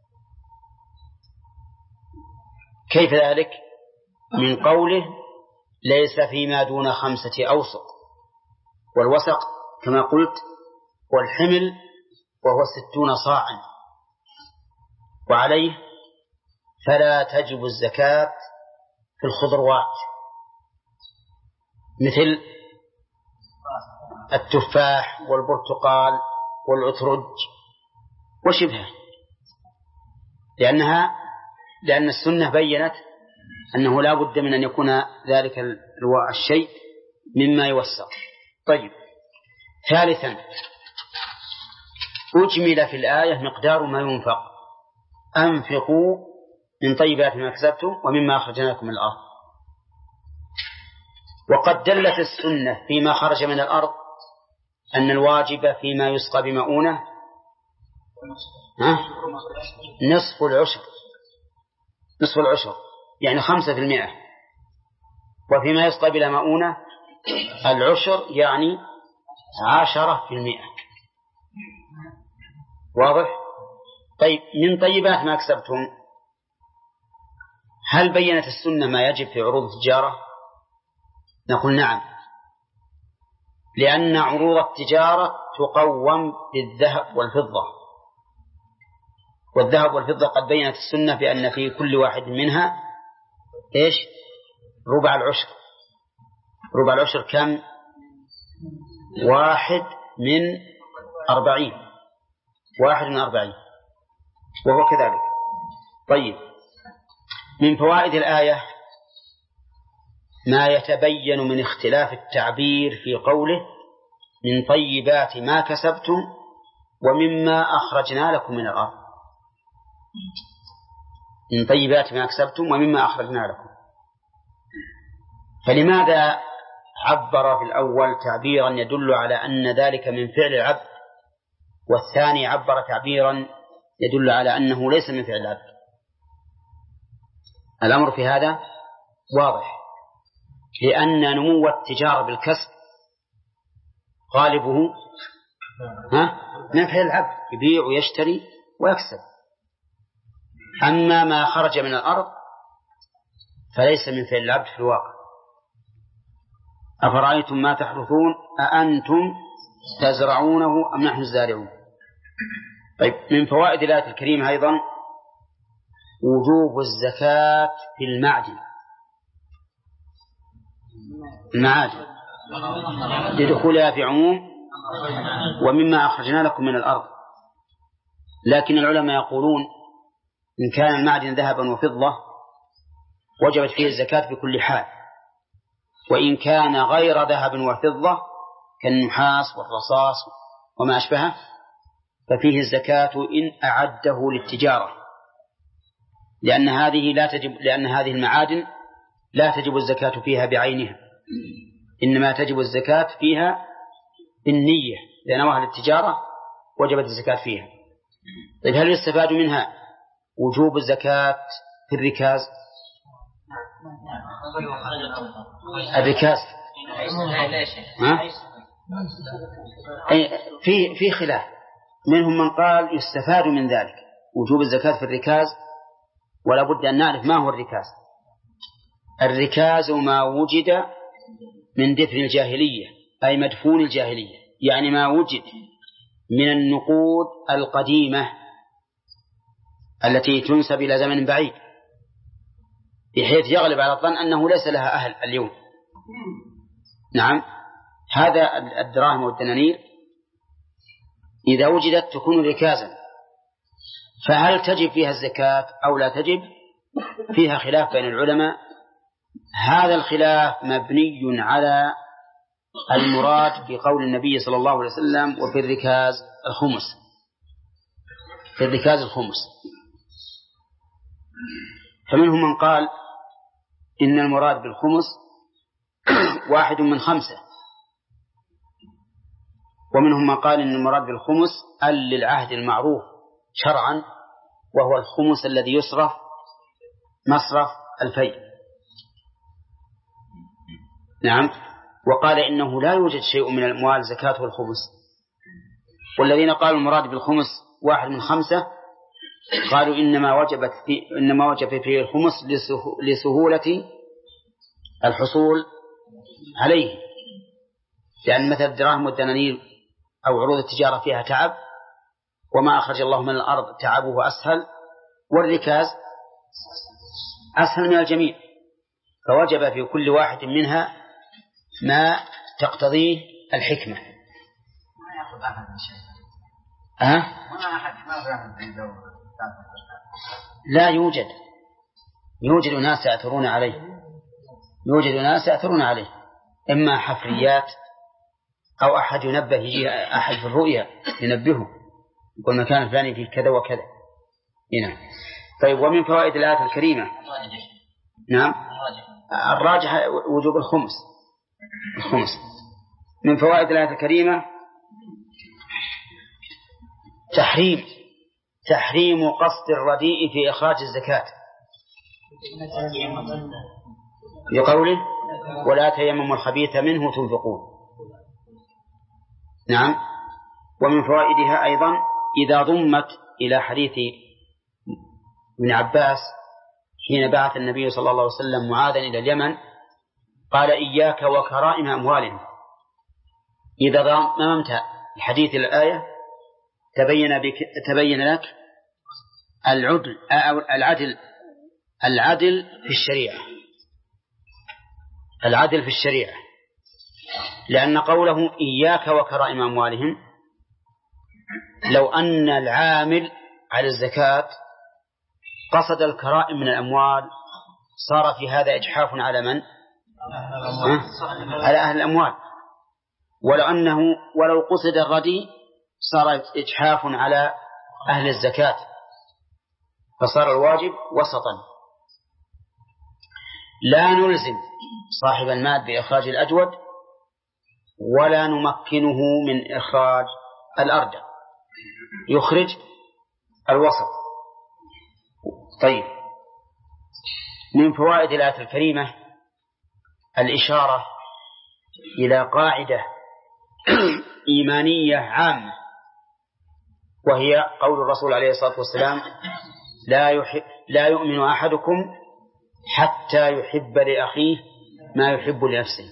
كيف ذلك؟ من قوله ليس فيما دون خمسة أوسق، والوسق كما قلت والحمل وهو ستون صاعا، وعليه فلا تجب الزكاة في الخضروات مثل التفاح والبرتقال والأترج وشبهه، لأنها لأن السنة بيّنت أنه لا بد من أن يكون ذلك الشيء مما يوسق. طيب، ثالثا أجمل في الآية مقدار ما ينفق، أنفقوا من طيبات ما كسبتم ومما أخرجنا لكم من الأرض. وقد دلت السنة فيما خرج من الأرض أن الواجب فيما يسقى بمؤونة نصف العشر نصف العشر يعني خمسة في المئة، وفيما يسقى بلا مؤونة العشر يعني عشرة في المئة. واضح؟ طيب، من طيبات ما كسبتم، هل بينت السنة ما يجب في عروض التجارة؟ نقول نعم، لأن عروض التجارة تقوم بالذهب والفضة، والذهب والفضة قد بينت السنة بأن في كل واحد منها إيش؟ ربع العشر. ربع العشر كم؟ واحد من أربعين واحد من أربعين وهو كذلك. طيب، من فوائد الآية ما يتبين من اختلاف التعبير في قوله من طيبات ما كسبتم ومما أخرجنا لكم من الأرض، من طيبات ما كسبتم ومما أخرجنا لكم. فلماذا عبر في الأول تعبيرا يدل على أن ذلك من فعل العبد، والثاني عبر تعبيرا يدل على أنه ليس من فعل العبد؟ الأمر في هذا واضح، لأن نمو التجارة بالكسب غالبه ها من فعل العبد، يبيع ويشتري ويكسب. أما ما خرج من الأرض فليس من فعل العبد في الواقع. أفرأيتم ما تحرثون أأنتم تزرعونه أم نحن الزارعون. طيب، من فوائد الآية الكريمة أيضا وجوب الزكاة في المعدن، المعادن لدخولها في عموم ومما أخرجنا لكم من الأرض. لكن العلماء يقولون إن كان المعدن ذهبا وفضة وجبت فيه الزكاة بكل حال، وإن كان غير ذهب وفضة كالنحاس والرصاص وما أشبهه ففيه الزكاة إن أعده للتجارة، لأن هذه لا تجب لأن هذه المعادن لا تجب الزكاة فيها بعينها، إنما تجب الزكاة فيها بالنية، لأنها للتجارة وجبت الزكاة فيها. طيب، هل يستفاد منها وجوب الزكاة في الركاز؟ الركاز في في خلاف، منهم من قال يستفاد من ذلك وجوب الزكاة في الركاز، ولا بد أن نعرف ما هو الركاز. الركاز ما وجد من دفن الجاهلية، أي مدفون الجاهلية، يعني ما وجد من النقود القديمة التي تنسب إلى زمن بعيد، بحيث يغلب على الظن أنه ليس لها أهل اليوم. نعم، هذا الدراهم والدنانير إذا وجدت تكون ركازا، فهل تجب فيها الزكاة أو لا تجب؟ فيها خلاف بين العلماء. هذا الخلاف مبني على المراد بقول النبي صلى الله عليه وسلم وفي الركاز الخمس، في الركاز الخمس. فمنهم من قال إن المراد بالخمس واحد من خمسة، ومنهم من قال إن المراد بالخمس ال للعهد المعروف شرعا، وهو الخمس الذي يصرف مصرف الفيء. نعم، وقال إنه لا يوجد شيء من الأموال زكاته الخمس. والذين قالوا المراد بالخمس واحد من خمسة قالوا إنما وجبت في إنما وجب فيه الخمس لسهولة الحصول عليه، لأن مثل الدراهم والدنانير أو عروض التجارة فيها تعب، وما أخرج الله من الأرض تعبه أسهل، والركاز أسهل من الجميع، فوجب في كل واحد منها ما تقتضيه الحكمة. ما يأخذ أحد من شيء. أه؟ ما أحد ما يأخذ. لا يوجد، يوجد ناس يأثرون عليه، يوجد ناس يأثرون عليه، إما حفريات أو أحد ينبه، يجي أحد في الرؤيا ينبهه يقول مكان فلاني في كذا وكذا. هنا طيب، ومن فوائد الآية الكريمة نعم الراجح وجوب الخمس الخمس. من فوائد الآية الكريمة تحريم تحريم قصد الرديء في إخراج الزكاة، بقوله ولا تيمموا الخبيث منه تنفقون. نعم، ومن فوائدها أيضا إذا ضمت إلى حديث ابن عباس حين بعث النبي صلى الله عليه وسلم معاذا إلى اليمن قال إياك وكرائم أموالهم. إذا ضممت الحديث الآية تبين بك تبين لك العدل أو العدل العدل في الشريعة، العدل في الشريعة، لأن قوله إياك وكرائم أموالهم لو أن العامل على الزكاة قصد الكرائم من الأموال صار في هذا إجحاف على من؟ على أهل الأموال. ولو أنه ولو قصد الردي صار إجحاف على أهل الزكاة، فصار الواجب وسطا. لا نلزم صاحب المال بإخراج الأجود ولا نمكنه من إخراج الأردى، يخرج الوسط. طيب، من فوائد الآية الكريمة الإشارة إلى قاعدة إيمانية عامة، وهي قول الرسول عليه الصلاة والسلام: لا يحب لا يؤمن أحدكم حتى يحب لأخيه ما يحب لنفسه.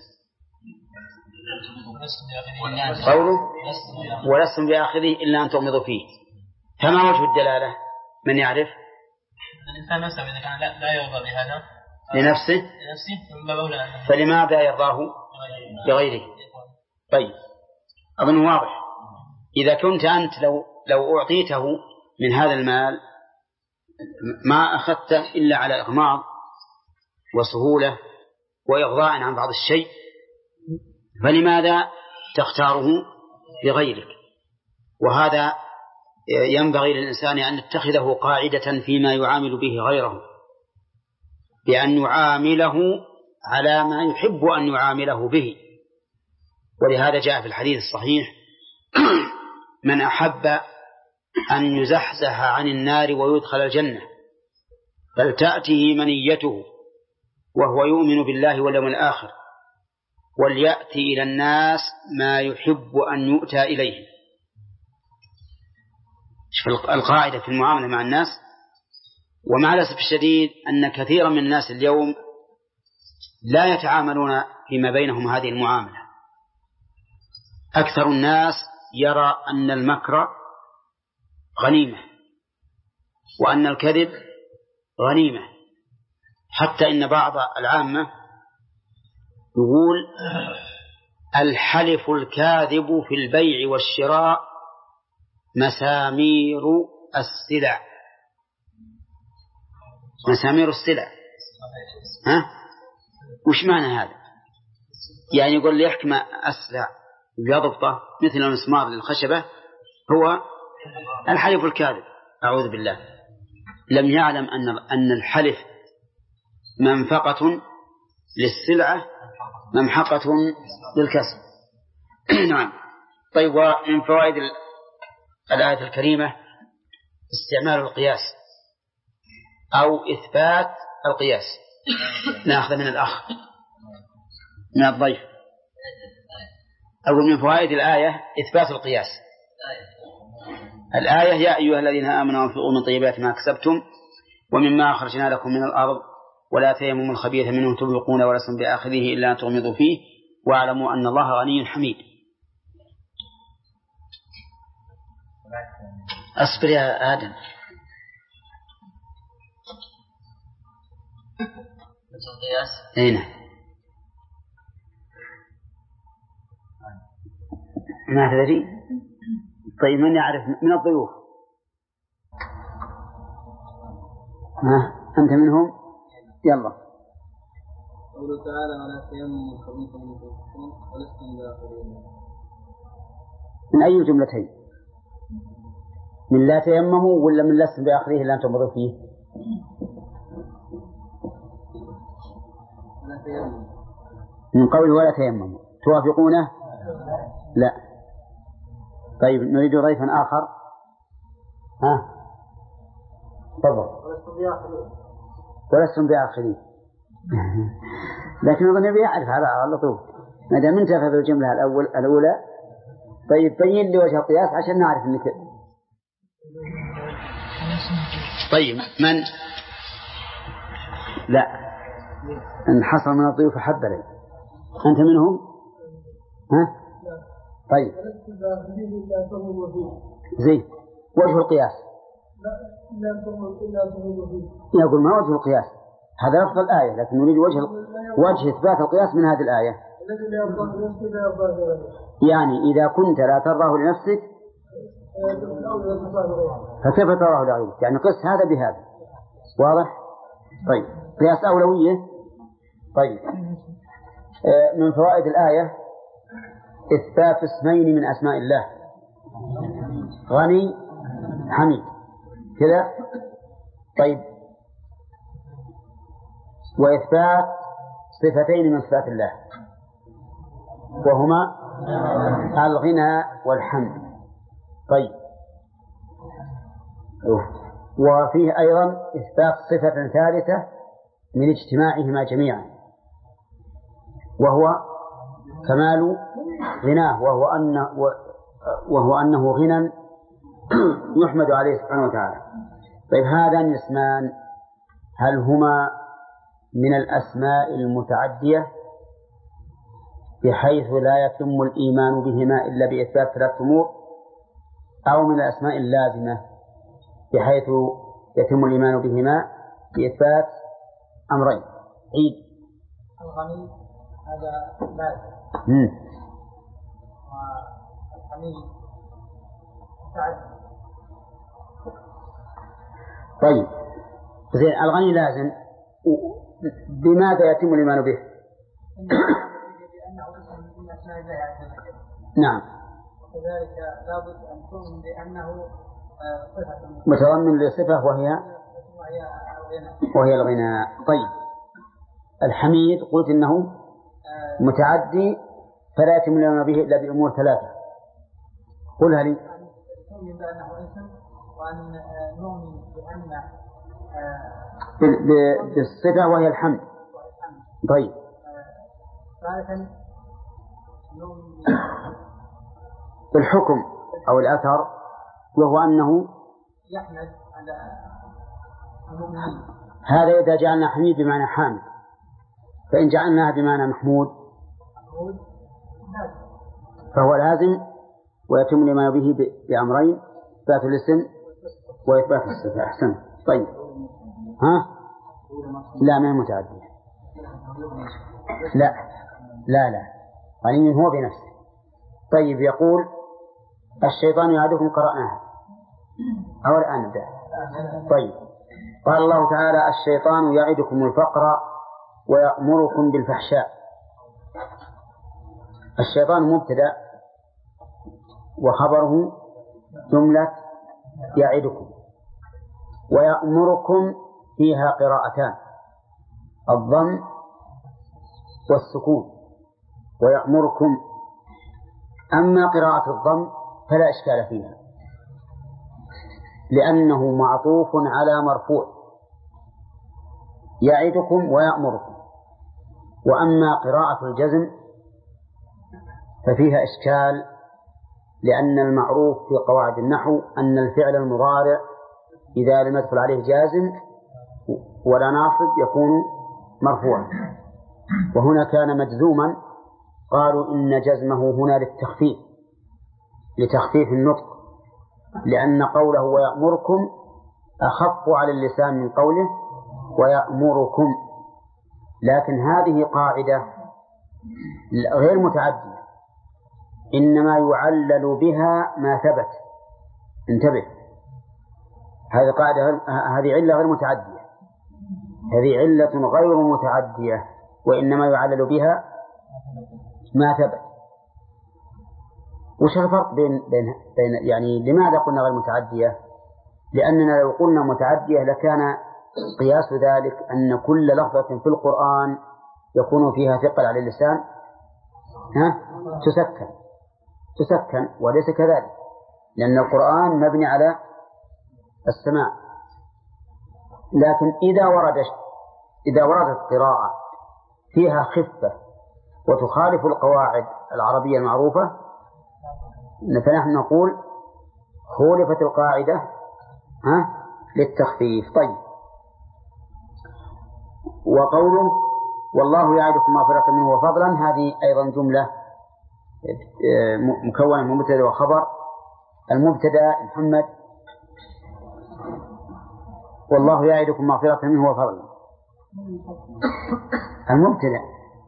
قوله: ولستم بآخذه إلا أن تغمضوا فيه. فما وجه الدلالة؟ من يعرف؟ الإنسان نفسه إذا كان لا يرضى بهذا لنفسه فلماذا يرضاه لغيره؟ طيب، أظن واضح. إذا كنت أنت لو لو أعطيته من هذا المال ما أخذته إلا على إغماض وسهولة وإغضاء عن بعض الشيء، فلماذا تختاره لغيرك؟ وهذا ينبغي للإنسان أن يتخذه قاعدة فيما يعامل به غيره، بأن يعامله على ما يحب أن يعامله به. ولهذا جاء في الحديث الصحيح: من أحب أن يزحزح عن النار ويدخل الجنة فلتأته منيته وهو يؤمن بالله واليوم الآخر وليأتي إلى الناس ما يحب أن يؤتى إليه. القاعدة في المعاملة مع الناس. ومع الأسف الشديد أن كثيرا من الناس اليوم لا يتعاملون فيما بينهم هذه المعاملة. أكثر الناس يرى أن المكر غنيمة وأن الكذب غنيمة، حتى إن بعض العامة يقول: الحلف الكاذب في البيع والشراء مسامير السلع. مسامير السلع، ها؟ وش معنى هذا؟ يعني يقول لي يحكم أسلع بيضبطه مثل المسمار للخشبة هو الحلف الكاذب. أعوذ بالله. لم يعلم أن أن الحلف منفقة للسلعة ممحقة للكسب. نعم. طيب، ومن فوائد الآية الكريمة استعمال القياس أو إثبات القياس. نأخذ من الأخ من الضيف. أقول من فوائد الآية إثبات القياس. الآية: يا أيها الذين آمنوا أنفقوا من طيبات ما كسبتم ومما أخرجنا لكم من الأرض ولا تيمموا الخبيث منه تنفقون ولستم بآخذه إلا أن تغمضوا فيه واعلموا أن الله غني حميد. أصبر يا آدم. أين ما تدري؟ طيب، من يعرف من الضيوف؟ ها أنت منهم؟ يلا. قوله تعالى: ولا تيمموا الخبيث منه تنفقون ولستم بآخذه. من أي الجملتين؟ من لا تيمموا ولا من لستم بآخذه إلا أن تغمضوا فيه؟ من قوله ولا تيمموا توافقونه؟ لا. طيب، نريد ضيفا آخر. ها تفضل. ولستم بآخذين. لكن أظن يبي يعرف على طول ما دام انتهى في الجملة الأول الأولى. طيب، بين لي وجه القياس عشان نعرف انك. طيب، من لا ان حصل من الضيوف حب لي. أنت منهم؟ ها؟ طيب، زين. وجه القياس يقول ما وجه القياس؟ هذا لفظ الآية، لكن نريد وجه وجه إثبات القياس من هذه الآية. يعني إذا كنت لا تراه لنفسك فكيف تراه لغيرك؟ يعني قس هذا بهذا. واضح؟ طيب، قياس أولوية. طيب، من فوائد الآية إثبات اسمين من أسماء الله. غني حميد كذا. طيب، وإثبات صفتين من صفات الله وهما الغنى والحمد. طيب، وفيه أيضا إثبات صفة ثالثة من اجتماعهما جميعا وهو كمال غناه، وهو أنه, وهو أنه غنى يحمد عليه سبحانه وتعالى. طيب، هذان الاسمان هل هما من الأسماء المتعدية بحيث لا يتم الإيمان بهما إلا بإثبات ثلاث أمور، أو من الأسماء اللازمة بحيث يتم الإيمان بهما بإثبات أمرين؟ عيد. الغني هذا لازم، والحميد متعدي. طيب، زين، الغني لازم، بماذا يتم الإيمان به؟ بأنه اسم من أسماء الله عز وجل. نعم. وكذلك لابد أن تؤمن بأنه صفة متضمن لصفة وهي وهي الغنى. طيب، الحميد قلت إنه متعدي فلا يتم الإيمان به إلا بأمور ثلاثة، قلها لي. نؤمن بأنه اسم، وأن نؤمن بأن بالصفة وهي الحمد. طيب، ثالثا نؤمن بالحكم أو الأثر وهو أنه يحمد على المؤمنين. هذا إذا جعلنا حميد بمعنى حامد، فإن جعلناها بمعنى محمود فهو لازم ويتم الإيمان به بأمرين: إثبات الاسم وإثبات الصفة. أحسن. طيب، ها؟ لا، ما هي متعدية. لا لا لا غني هو بنفسه. طيب، يقول الشيطان يعدكم، قرأناها أو الآن نبدأ. طيب، قال الله تعالى: الشيطان يعدكم الفقر ويأمركم بالفحشاء. الشيطان مبتدأ وخبره جملة يعدكم، ويأمركم فيها قراءتان: الضم والسكون. ويأمركم، أما قراءة الضم فلا إشكال فيها لأنه معطوف على مرفوع، يعدكم ويأمركم. وأما قراءة الجزم ففيها إشكال لأن المعروف في قواعد النحو أن الفعل المضارع إذا لم يدخل عليه جازم ولا ناصب يكون مرفوعا، وهنا كان مجزوما، قالوا إن جزمه هنا للتخفيف لتخفيف النطق، لأن قوله ويأمركم أخف على اللسان من قوله ويأمركم. لكن هذه قاعدة غير متعدية، إنما يعلل بها ما ثبت. انتبه، هذه قاعدة، هذه علة غير متعدية، هذه علة غير متعدية وإنما يعلل بها ما ثبت. وش الفرق بين, بين, بين يعني لماذا قلنا غير متعدية؟ لأننا لو قلنا متعدية لكان قياس ذلك أن كل لفظة في القرآن يكون فيها ثقل على اللسان ها تسكن تسكن وليس كذلك، لأن القرآن مبني على السماع. لكن إذا وردت إذا وردت قراءة فيها خفة وتخالف القواعد العربية المعروفة فنحن نقول خولفت القاعدة ها للتخفيف. طيب، وقوله والله يعدكم مغفرة منه وفضلا، هذه أيضا جملة مكونة من مبتدأ وخبر. المبتدأ محمد والله يعدكم مغفرة منه وفضلا، المبتدأ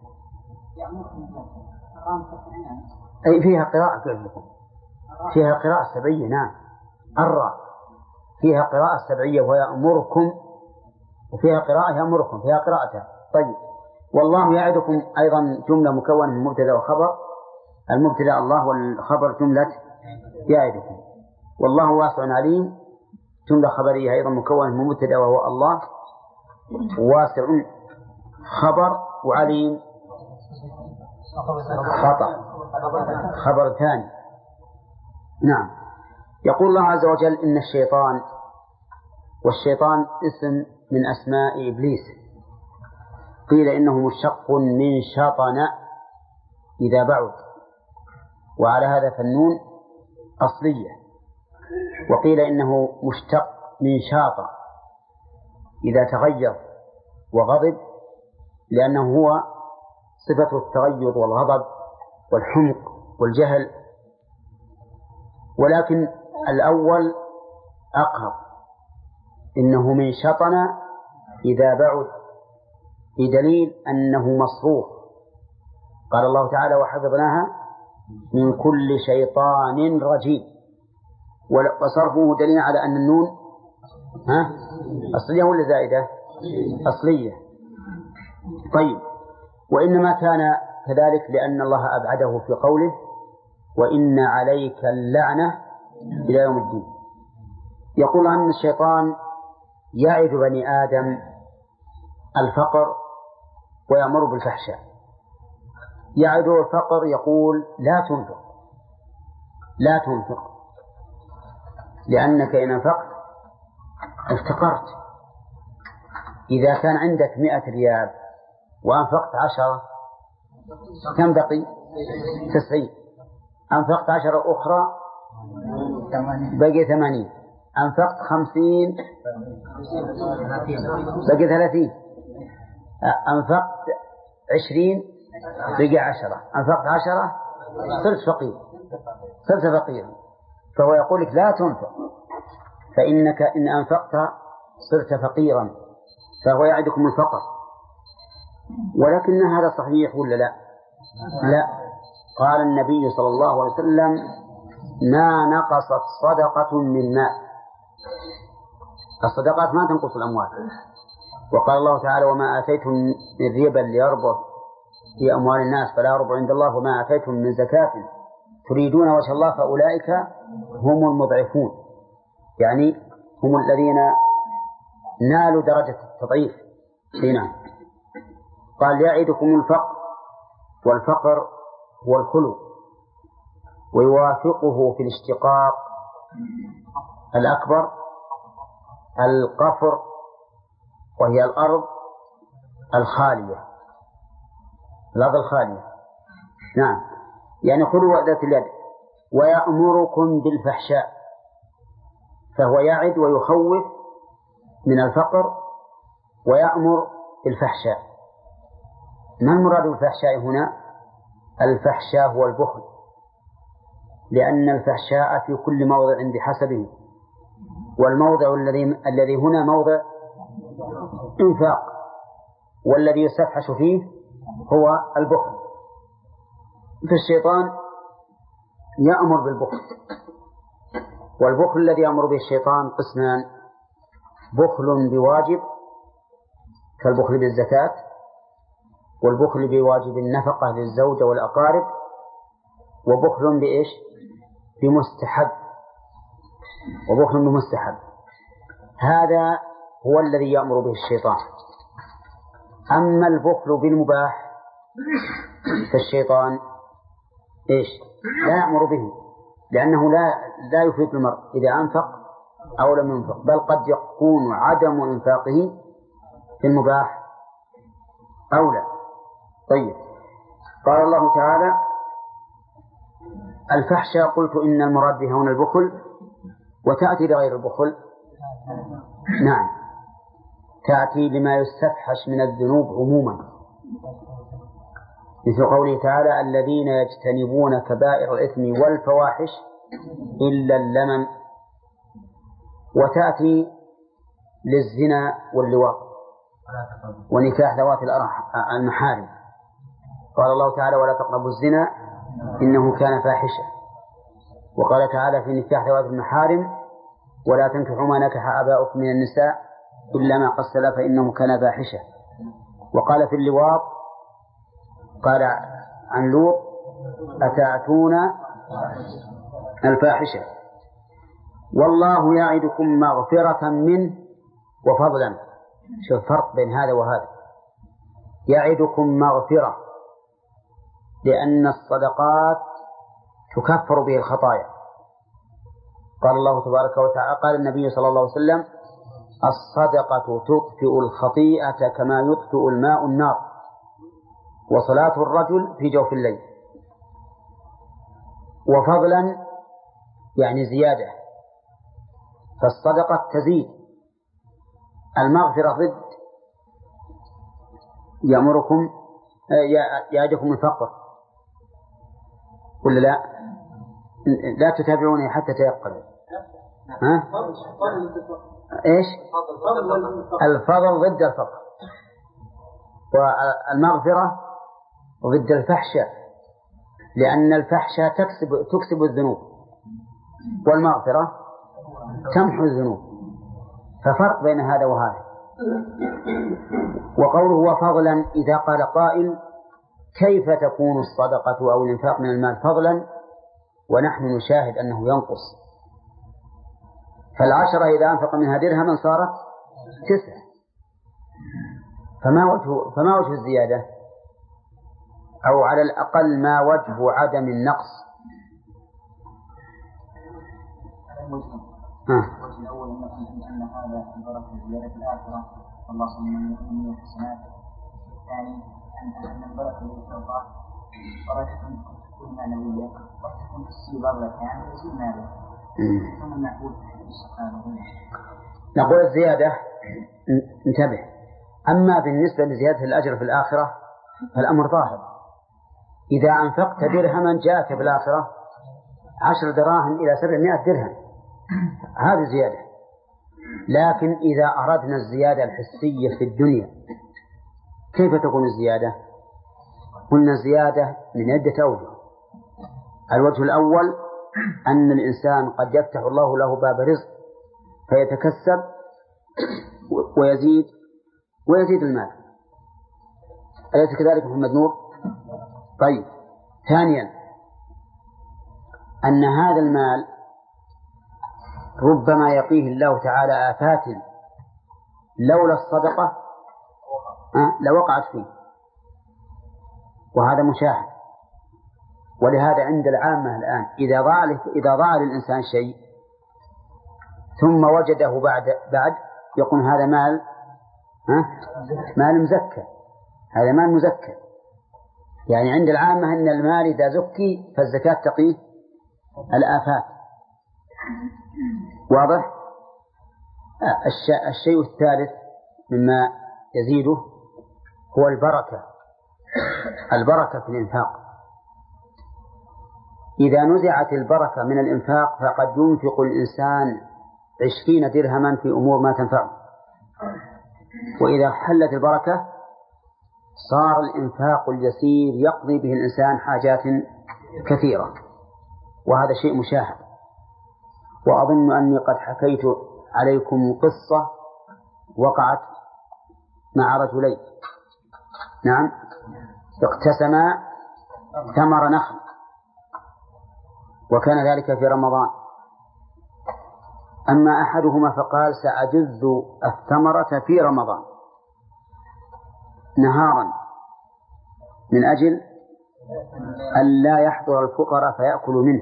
أي فيها قراءة كيفكم فيها قراءة سبعية. نعم، الراء فيها قراءة سبعية ويأمركم، وفيها قراءة يأمركم، فيها قراءتها. طيب، والله يعدكم أيضا جملة مكونة من مبتدأ وخبر. المبتدأ الله والخبر جملة يعدكم. والله واسع عليم جملة خبرية أيضا مكونة من مبتدأ وهو الله، واسع خبر، وعليم خطأ خبر ثاني. نعم. يقول الله عز وجل إن الشيطان، والشيطان اسم من أسماء إبليس، قيل إنه مشتق من شطن إذا بعد، وعلى هذا فالنون أصلية، وقيل إنه مشتق من شاط إذا تغير وغضب، لأنه هو صفة التغير والغضب والحمق والجهل، ولكن الأول أقرب، إنه من شطن إذا بعد، بدليل أنه مصروف. قال الله تعالى وحفظناها من كل شيطان رجيم، وصرفه دليل على أن النون ها أصلية ولا زائدة؟ أصلية. طيب، وإنما كان كذلك لأن الله أبعده في قوله وإن عليك اللعنة إلى يوم الدين. يقول أن الشيطان يعد بني آدم الفقر ويأمر بالفحشاء. يعده الفقر، يقول لا تنفق لا تنفق لأنك إن أنفقت افتقرت. إذا كان عندك مئة ريال وأنفقت عشرة كم بقي؟ تسعين. أنفقت عشرة أخرى بقي ثمانين. أنفقت خمسين بقي ثلاثين. أنفقت عشرين بقي عشرة. أنفقت عشرة صرت فقير صرت فقيرا. فهو يقول لك لا تنفق، فإنك إن أنفقت صرت فقيرا، فهو يعدكم الفقر. ولكن هذا صحيح ولا لا؟ لا. قال النبي صلى الله عليه وسلم ما نقصت صدقة من مال. الصدقات ما تنقص الأموال. وقال الله تعالى وما آتيتم من ربا ليربو في أموال الناس فلا يربو عند الله وما آتيتم من زكاة تريدون وجه الله فأولئك هم المضعفون، يعني هم الذين نالوا درجة التضعيف. هنا قال يعدكم الفقر، والفقر هو الخلو، ويوافقه في الاشتقاق الأكبر القفر، وهي الأرض الخالية الأرض الخالية. نعم، يعني خلو ذات اليد. ويأمركم بالفحشاء، فهو يعد ويخوف من الفقر ويأمر بالفحشاء. ما المراد بالفحشاء هنا؟ الفحشاء هو البخل، لأن الفحشاء في كل موضع بحسبه، والموضع الذي الذي هنا موضع إنفاق، والذي يستفحش فيه هو البخل. فالشيطان يأمر بالبخل، والبخل الذي يأمر به الشيطان قسمان: بخل بواجب كالبخل بالزكاة، والبخل بواجب النفقة للزوجة والأقارب، وبخل بإيش؟ بمستحب وبخل بمستحب. هذا هو الذي يأمر به الشيطان. أما البخل بالمباح فالشيطان إيش؟ لا يأمر به، لأنه لا لا يفيد المرء إذا أنفق أو لم ينفق، بل قد يكون عدم إنفاقه في المباح أولى. طيب، قال الله تعالى الفحشة قلت إن المراد بها هنا البخل، وتأتي لغير البخل. نعم، تأتي لما يستفحش من الذنوب عموما، مثل قوله تعالى الذين يجتنبون كبائر الإثم والفواحش إلا اللمم. وتأتي للزنا واللواط ونكاح ذوات المحارم. قال الله تعالى ولا تقربوا الزنا إنه كان فاحشة. وقال تعالى في نكاح ذوات المحارم ولا تنكحوا ما نكح آباؤكم من النساء إلا ما قد سلف فإنه كان فاحشة. وقال في اللواط قال عن لوط أتأتون الفاحشة. والله يعدكم مغفرة منه وفضلا. شوف الفرق بين هذا وهذا. يعدكم مغفرة لأن الصدقات تكفر به الخطايا. قال الله تبارك وتعالى، قال النبي صلى الله عليه وسلم: الصدقة تطفئ الخطيئة كما يطفئ الماء النار، وصلاة الرجل في جوف الليل. وفضلا يعني زيادة، فالصدقة تزيد. المغفرة ضد يأمركم يعدكم الفقر، ولا لا؟ لا تتابعوني حتى تيقظوا. ها؟ إيش؟ الفضل ضد الفقر، والمغفرة ضد الفحشة، لأن الفحشة تكسب تكسب الذنوب، والمغفرة تمحو الذنوب. ففرق بين هذا وهذا. وقوله وفضلا، إذا قال قائل: كيف تكون الصدقة أو الإنفاق من المال فضلا ونحن نشاهد أنه ينقص؟ فالعشرة إذا أنفق منها درهما صارت تسعة، فما وجه فما وجه الزيادة؟ أو على الأقل ما وجه عدم النقص؟ الوجه الأول أن هذا البركة زيادة الآخرة، والله سبحانه من الحسنات. الثاني أن البركة التي توقع بركة تكون معنوية وقد تكون في بعض الأحيان تزيد ماله. ثم نقول نقول الزيادة انتبه. أما بالنسبة لزيادة الأجر في الآخرة فالأمر ظاهر. إذا أنفقت درهما جاءك بالآخرة عشر دراهم إلى سبعمائة درهم، هذه زيادة. لكن إذا أردنا الزيادة الحسية في الدنيا كيف تكون الزيادة؟ قلنا الزيادة من عدة أوجه. الوجه الأول أن الإنسان قد يفتح الله له باب رزق فيتكسب ويزيد ويزيد المال. أليس كذلك محمد نور؟ طيب. ثانيا أن هذا المال ربما يقيه الله تعالى آفات لولا الصدقة لوقعت فيه، وهذا مشاهد. ولهذا عند العامة الآن إذا ضاع إذا ضاع للإنسان شيء ثم وجده بعد بعد يقول هذا مال ها مال مزكى، هذا مال مزكى. يعني عند العامة أن المال إذا زكي فالزكاة تقيه الآفات. واضح؟ الشيء الثالث مما يزيده هو البركة، البركة في الإنفاق. إذا نزعت البركة من الإنفاق فقد ينفق الإنسان عشرين درهما في أمور ما تنفعه، وإذا حلت البركة صار الإنفاق اليسير يقضي به الإنسان حاجات كثيرة، وهذا شيء مشاهد. وأظن أني قد حكيت عليكم قصة وقعت مع رجلين، نعم، اقتسما ثمر نخل، وكان ذلك في رمضان. أما أحدهما فقال سأجز الثمرة في رمضان نهارا من أجل أن لا يحضر الفقراء فيأكلوا منه.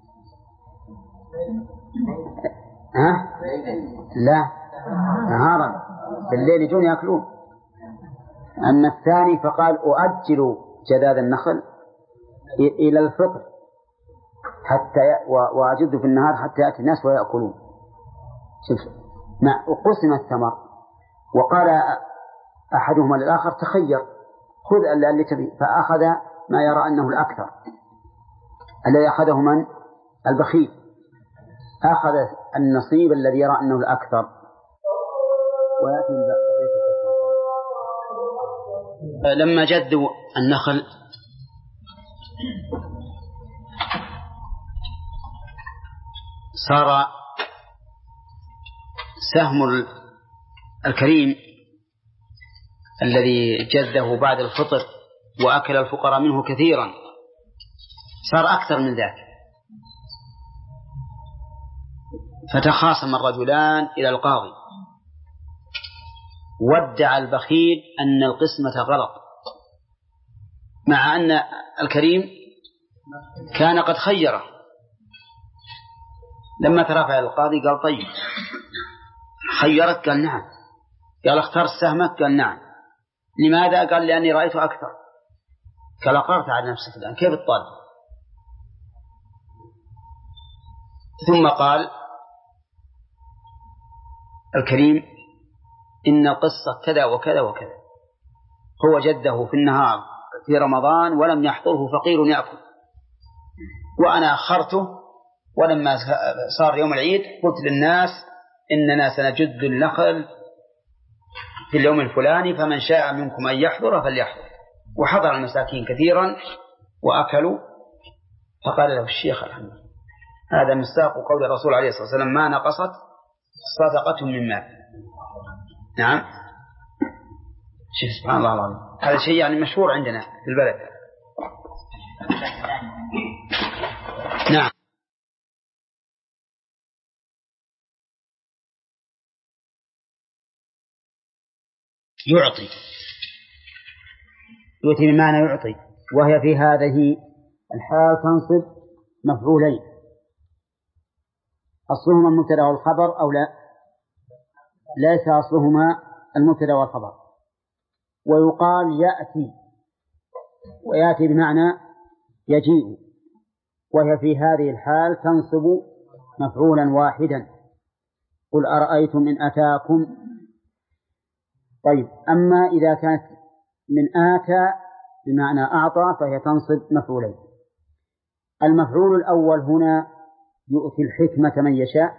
ها؟ لا، نهارا، بالليل يجون يأكلون. أما الثاني فقال أؤجل جذاذ النخل إلى الفطر حتى وأجد في النهار حتى يأتي الناس ويأكلون. شوف، مع قسم الثمر، وقال أحدهما للآخر تخير خذ اللي تبي، فأخذ ما يرى أنه الأكثر. الذي أخذه من؟ البخيل، أخذ النصيب الذي يرى أنه الأكثر. ويأتي لما جذوا النخل صار سهم الكريم الذي جذه بعد الفطر وأكل الفقراء منه كثيرا صار أكثر من ذاك، فتخاصم الرجلان إلى القاضي، وادعى البخيل أن القسمة غلط، مع أن الكريم كان قد خيره. لما ترافع القاضي قال طيب خيرك؟ قال نعم. قال اخترت سهمك؟ قال نعم. لماذا؟ قال لأني رأيت أكثر. قال أقرت على نفسك الآن، كيف الطالب؟ ثم قال الكريم إن القصة كذا وكذا وكذا، هو جده في النهار في رمضان ولم يحضره فقير يأكل، وأنا أخرته، ولما صار يوم العيد قلت للناس إننا سنجد النخل في اليوم الفلاني فمن شاء منكم أن يحضر فليحضر. وحضر المساكين كثيرا وأكلوا. فقال له الشيخ الحمد هذا مصداق قول الرسول عليه الصلاة والسلام ما نقصت صدقة من مال. نعم، شوف سبحان الله العظيم، هذا شيء يعني مشهور عندنا في البلد. نعم. يعطي، يؤتي بمعنى يعطي، وهي في هذه الحال تنصب مفعولين، أصلهما المبتدأ والخبر أو لا؟ ليس أصلهما المبتدأ والخبر. ويقال يأتي، ويأتي بمعنى يجيء، وهي في هذه الحال تنصب مفعولا واحدا. قل أرأيتم إن أتاكم. طيب، أما إذا كانت من آتى بمعنى أعطى فهي تنصب مفعولين. المفعول الأول هنا يؤتي الحكمة من يشاء،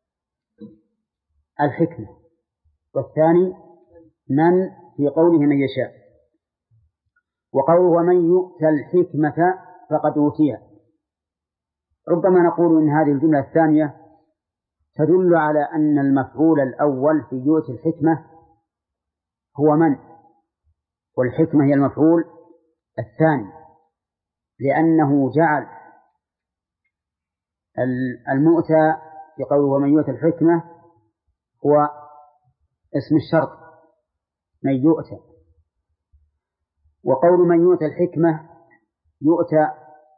الحكمة، والثاني من في قوله من يشاء. وقوله ومن يؤتى الحكمة فقد أوتيها، ربما نقول إن هذه الجملة الثانية تدل على أن المفعول الأول في يؤتي الحكمة هو من، والحكمة هي المفعول الثاني، لأنه جعل المؤتى في قوله ومن يؤتى الحكمة هو اسم الشرط من يؤتى. وقول من يؤتى الحكمة يؤتى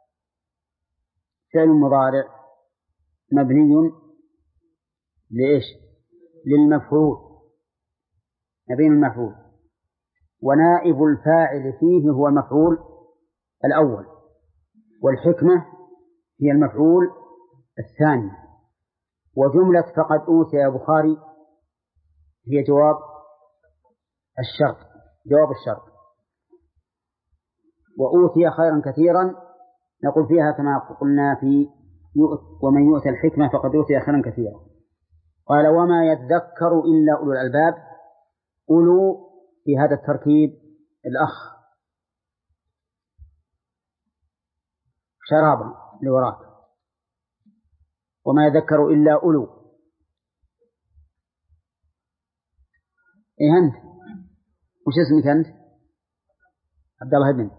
فعل مضارع مبني لإيش؟ للمفعول، مبني المفعول، ونائب الفاعل فيه هو المفعول الأول، والحكمة هي المفعول الثاني. وجملة فقد أوتي يا بخاري هي جواب الشرط، جواب الشرط. وأوتي خيرا كثيرا نقول فيها كما قلنا في ومن يؤتى الحكمة فقد أوتي خيرا كثيرا. قال وما يذكر إلا أولو الألباب. أولو في هذا التركيب الأخ شرابا لوراك، وما يذكر إلا أولو. إيه أنت؟ وش اسمك أنت؟ عبد الله بن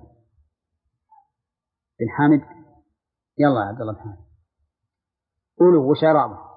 بن حامد. يلا عبد الله بن حامد. أولو وشرابا.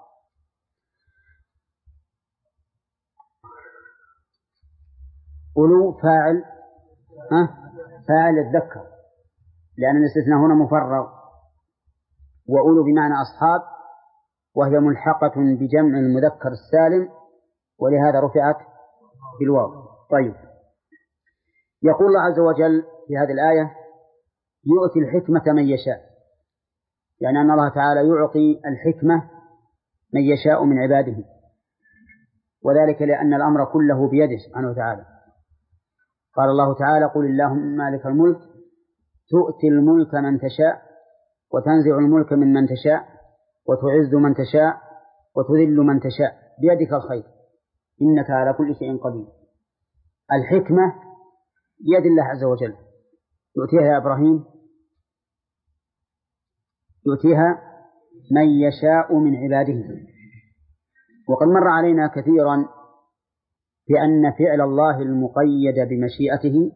أولو فاعل ها فاعل الذكر، لأن الاستثناء هنا مفرغ. وأولو بمعنى أصحاب، وهي ملحقة بجمع المذكر السالم، ولهذا رفعت بالواو. طيب، يقول الله عز وجل في هذه الآية يؤتي الحكمة من يشاء، يعني أن الله تعالى يعطي الحكمة من يشاء من عباده، وذلك لأن الأمر كله بيده سبحانه وتعالى. قال الله تعالى قل اللهم مالك الملك تؤتي الملك من تشاء وتنزع الملك ممن تشاء وتعز من تشاء وتذل من تشاء بيدك الخير إنك على كل شيء قدير. الحكمة بيد الله عز وجل، يؤتيها يا إبراهيم، يؤتيها من يشاء من عباده. وقد مر علينا كثيرا بأن فعل الله المقيد بمشيئته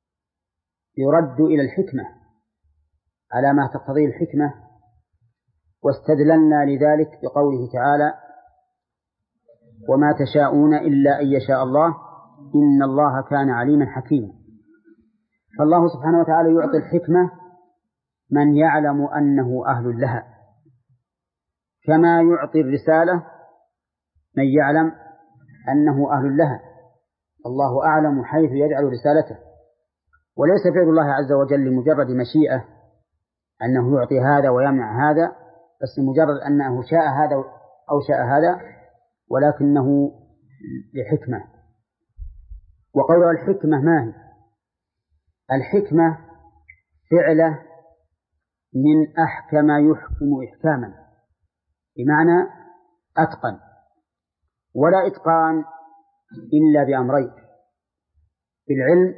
يرد إلى الحكمة على ما تقتضيه الحكمة، واستدللنا لذلك بقوله تعالى وما تشاءون إلا أن يشاء الله إن الله كان عليما حكيما. فالله سبحانه وتعالى يعطي الحكمة من يعلم أنه أهل لها، كما يعطي الرسالة من يعلم أنه أهل لها. الله أعلم حيث يجعل رسالته، وليس فعل الله عز وجل لمجرد مشيئة أنه يعطي هذا ويمنع هذا، بس مجرد أنه شاء هذا أو شاء هذا، ولكنه لحكمة. وقول الحكمة ما هي؟ الحكمة فعله من أحكم يحكم إحكاما، بمعنى أتقن، ولا إتقان إلا بأمرين: بالعلم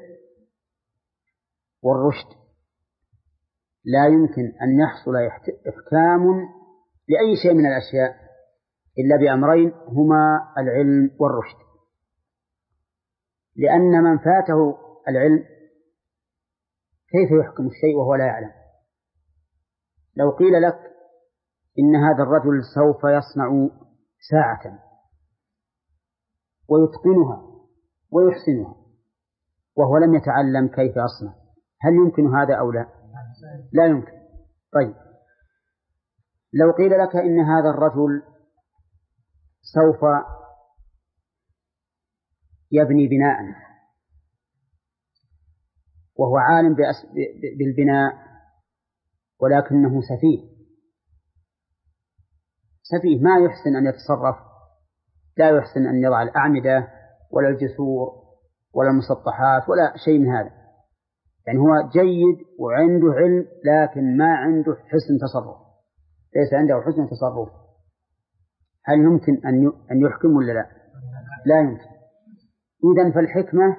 والرشد. لا يمكن أن يحصل إحكام لأي شيء من الأشياء إلا بأمرين هما العلم والرشد، لأن من فاته العلم كيف يحكم الشيء وهو لا يعلم؟ لو قيل لك إن هذا الرجل سوف يصنع ساعة ويتقنها ويحسنها وهو لم يتعلم كيف يصنع، هل يمكن هذا أو لا؟ لا يمكن. طيب، لو قيل لك إن هذا الرجل سوف يبني بناء وهو عالم بالبناء ولكنه سفيه سفيه ما يحسن أن يتصرف، لا يحسن أن يضع الأعمدة ولا الجسور ولا المسطحات ولا شيء من هذا، يعني هو جيد وعنده علم لكن ما عنده حسن تصرف، ليس عنده حسن تصرف، هل يمكن أن يحكم ولا لا؟ لا يمكن. إذن فالحكمة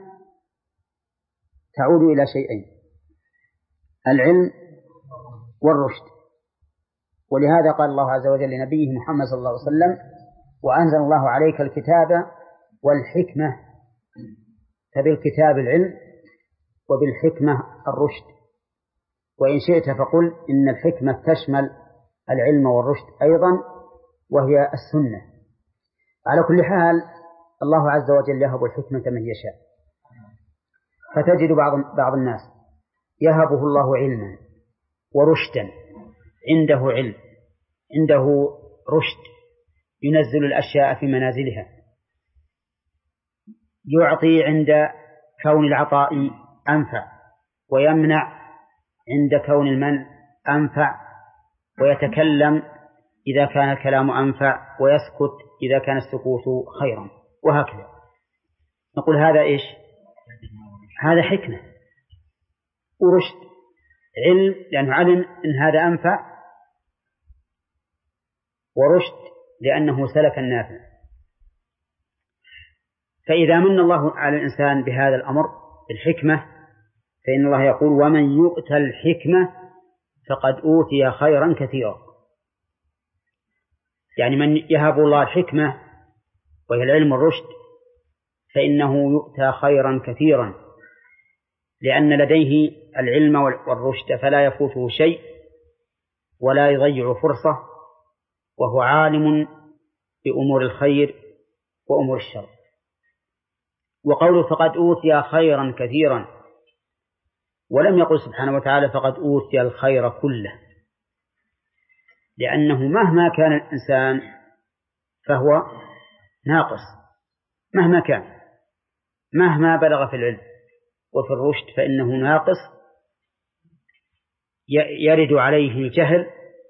تعود إلى شيئين: العلم والرشد. ولهذا قال الله عز وجل لنبيه محمد صلى الله عليه وسلم: وأنزل الله عليك الكتاب والحكمة. فبالكتاب العلم وبالحكمة الرشد. وإن شئت فقل إن الحكمة تشمل العلم والرشد أيضا، وهي السنة. على كل حال الله عز وجل يهب الحكمة من يشاء، فتجد بعض بعض الناس يهبه الله علما ورشدا، عنده علم عنده رشد، ينزل الأشياء في منازلها، يعطي عند كون العطاء أنفع، ويمنع عند كون المنع أنفع، ويتكلم إذا كان الكلام أنفع، ويسكت إذا كان السكوت خيرا، وهكذا. نقول هذا إيش؟ هذا حكمة ورشد. علم لأنه علم إن هذا أنفع، ورشد لأنه سلك النافع. فإذا من الله على الإنسان بهذا الأمر الحكمة، فإن الله يقول: ومن يؤت الحكمة فقد أوتي خيرا كثيرا. يعني من يهب الله الحكمة وهي العلم والرشد فإنه يؤتى خيرا كثيرا، لأن لديه العلم والرشد فلا يفوته شيء ولا يضيع فرصة، وهو عالم بأمور الخير وأمور الشر. وقوله فقد أوتي خيرا كثيرا، ولم يقل سبحانه وتعالى فقد أوتي الخير كله، لأنه مهما كان الإنسان فهو ناقص، مهما كان، مهما بلغ في العلم وفي الرشد فإنه ناقص، يرد عليه الجهل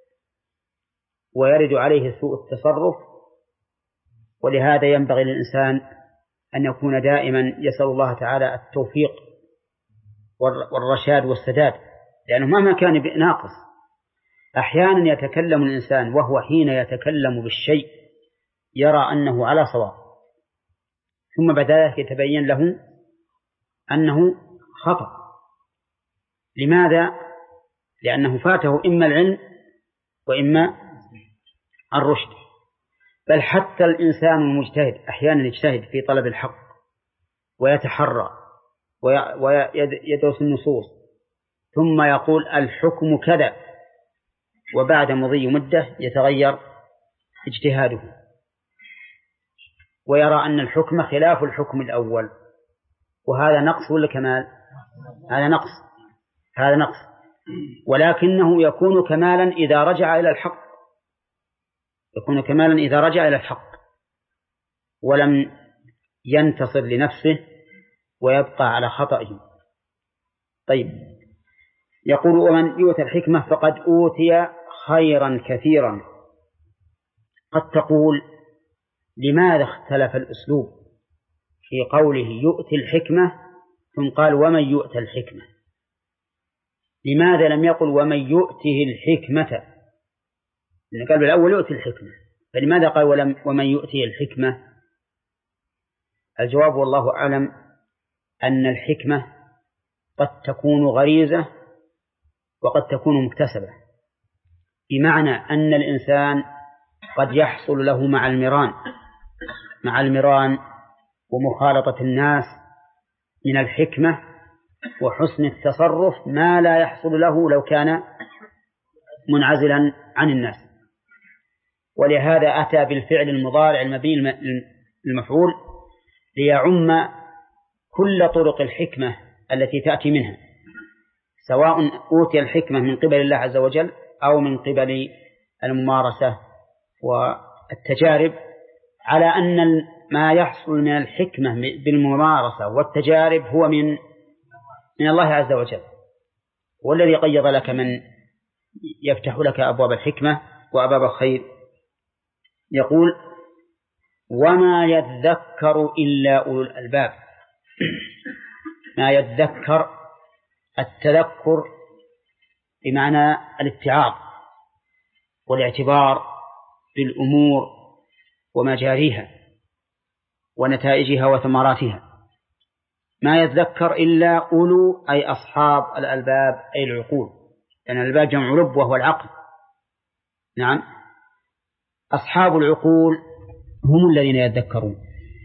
ويرد عليه سوء التصرف. ولهذا ينبغي للإنسان أن يكون دائما يسأل الله تعالى التوفيق والرشاد والسداد، لأنه مهما كان ناقص. أحيانا يتكلم الإنسان وهو حين يتكلم بالشيء يرى أنه على صواب، ثم بعد ذلك يتبين له أنه خطأ. لماذا؟ لأنه فاته إما العلم وإما الرشد. بل حتى الإنسان المجتهد أحيانا يجتهد في طلب الحق ويتحرى ويدرس النصوص، ثم يقول الحكم كذا، وبعد مضي مدة يتغير اجتهاده ويرى أن الحكم خلاف الحكم الأول، وهذا نقص ولا كمال؟ هذا نقص، هذا نقص، ولكنه يكون كمالا إذا رجع إلى الحق، يكون كمالا إذا رجع إلى الحق ولم ينتصر لنفسه ويبقى على خطئه. طيب، يقول ومن يؤتى الحكمة فقد أوتي خيرا كثيرا. قد تقول لماذا اختلف الأسلوب في قوله يؤتي الحكمة ثم قال ومن يؤتى الحكمة؟ لماذا لم يقل ومن يؤته الحكمة؟ لأن قال بالأول يؤتي الحكمة، فلماذا قال ولم ومن يؤتي الحكمة؟ الجواب والله أعلم أن الحكمة قد تكون غريزة وقد تكون مكتسبة، بمعنى أن الإنسان قد يحصل له مع المران مع المران ومخالطة الناس من الحكمة وحسن التصرف ما لا يحصل له لو كان منعزلا عن الناس. ولهذا أتى بالفعل المضارع المبني المفعول ليعم كل طرق الحكمة التي تأتي منها، سواء أوتي الحكمة من قبل الله عز وجل أو من قبل الممارسة والتجارب، على أن ما يحصل من الحكمة بالممارسة والتجارب هو من من الله عز وجل، والذي قيض لك من يفتح لك أبواب الحكمة وأبواب الخير. يقول وما يذكر إلا أولو الألباب. ما يذكر التذكر بمعنى الاتعاظ والاعتبار بالأمور ومجاريها ونتائجها وثمراتها. ما يذكر إلا أولو أي أصحاب الألباب أي العقول، لأن يعني الألباب جمع لب وهو العقل. نعم، أصحاب العقول هم الذين يذكرون،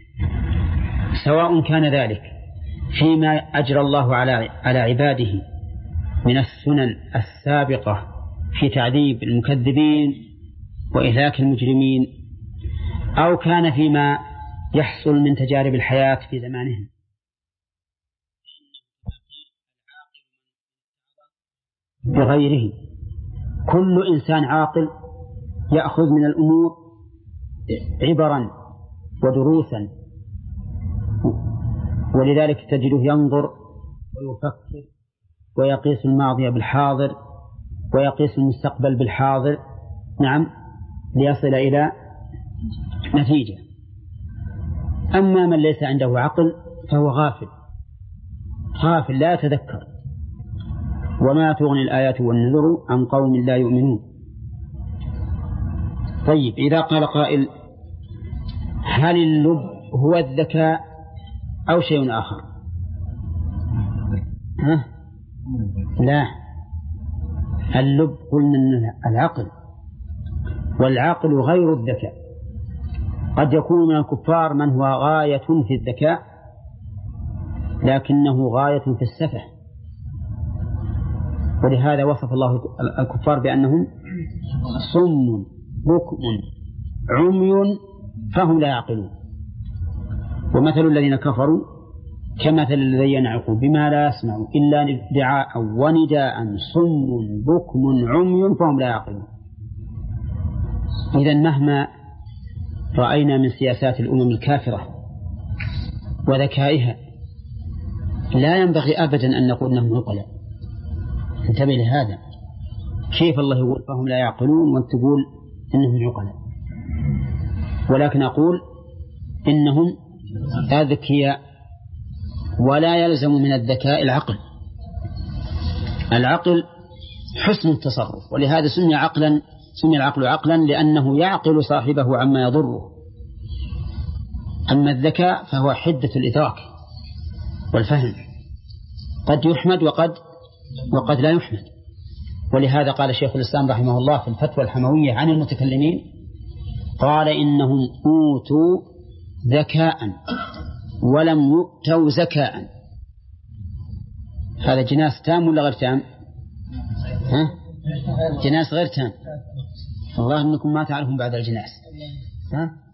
سواء كان ذلك فيما أجرى الله على على عباده من السنن السابقة في تعذيب المكذبين وإهلاك المجرمين، أو كان فيما يحصل من تجارب الحياة في زمانهم. بغيره كل إنسان عاقل يأخذ من الأمور عبرا ودروسا، ولذلك تجده ينظر ويفكر ويقيس الماضي بالحاضر ويقيس المستقبل بالحاضر، نعم، ليصل إلى نتيجة. أما من ليس عنده عقل فهو غافل غافل لا يتذكر. وما تغني الآيات والنذر عن قوم لا يؤمنون. طيب، إذا قال قائل هل اللب هو الذكاء أو شيء آخر؟ ها؟ لا، اللب قلنا أن العقل، والعقل غير الذكاء. قد يكون من الكفار من هو غاية في الذكاء لكنه غاية في السفه، ولهذا وصف الله الكفار بأنهم صم بكم عمي فهم لا يعقلون. ومثل الذين كفروا كمثل الذي ينعق بما لا يسمع إلا دعاء ونداء صم بكم عمي فهم لا يعقلون. إذن مهما رأينا من سياسات الأمم الكافرة وذكائها لا ينبغي أبدا أن نقول أنهم عقلاء. انتبه لهذا، كيف الله يقول فهم لا يعقلون وأنت تقول إنهم عقلاء؟ ولكن أقول إنهم أذكياء، ولا يلزم من الذكاء العقل. العقل حسن التصرف، ولهذا سمي عقلا سمي العقل عقلا لأنه يعقل صاحبه عما يضره. أما الذكاء فهو حدة الإدراك والفهم، قد يحمد وقد وقد لا يحمد. ولهذا قال شيخ الإسلام رحمه الله في الفتوى الحموية عن المتكلمين، قال إنهم أوتوا ذكاء ولم يؤتوا زكاء. هذا جناس تام ولا غير تام؟ ها؟ جناس غير تام. الله أنكم ما تعرفون بعد الجناس. ها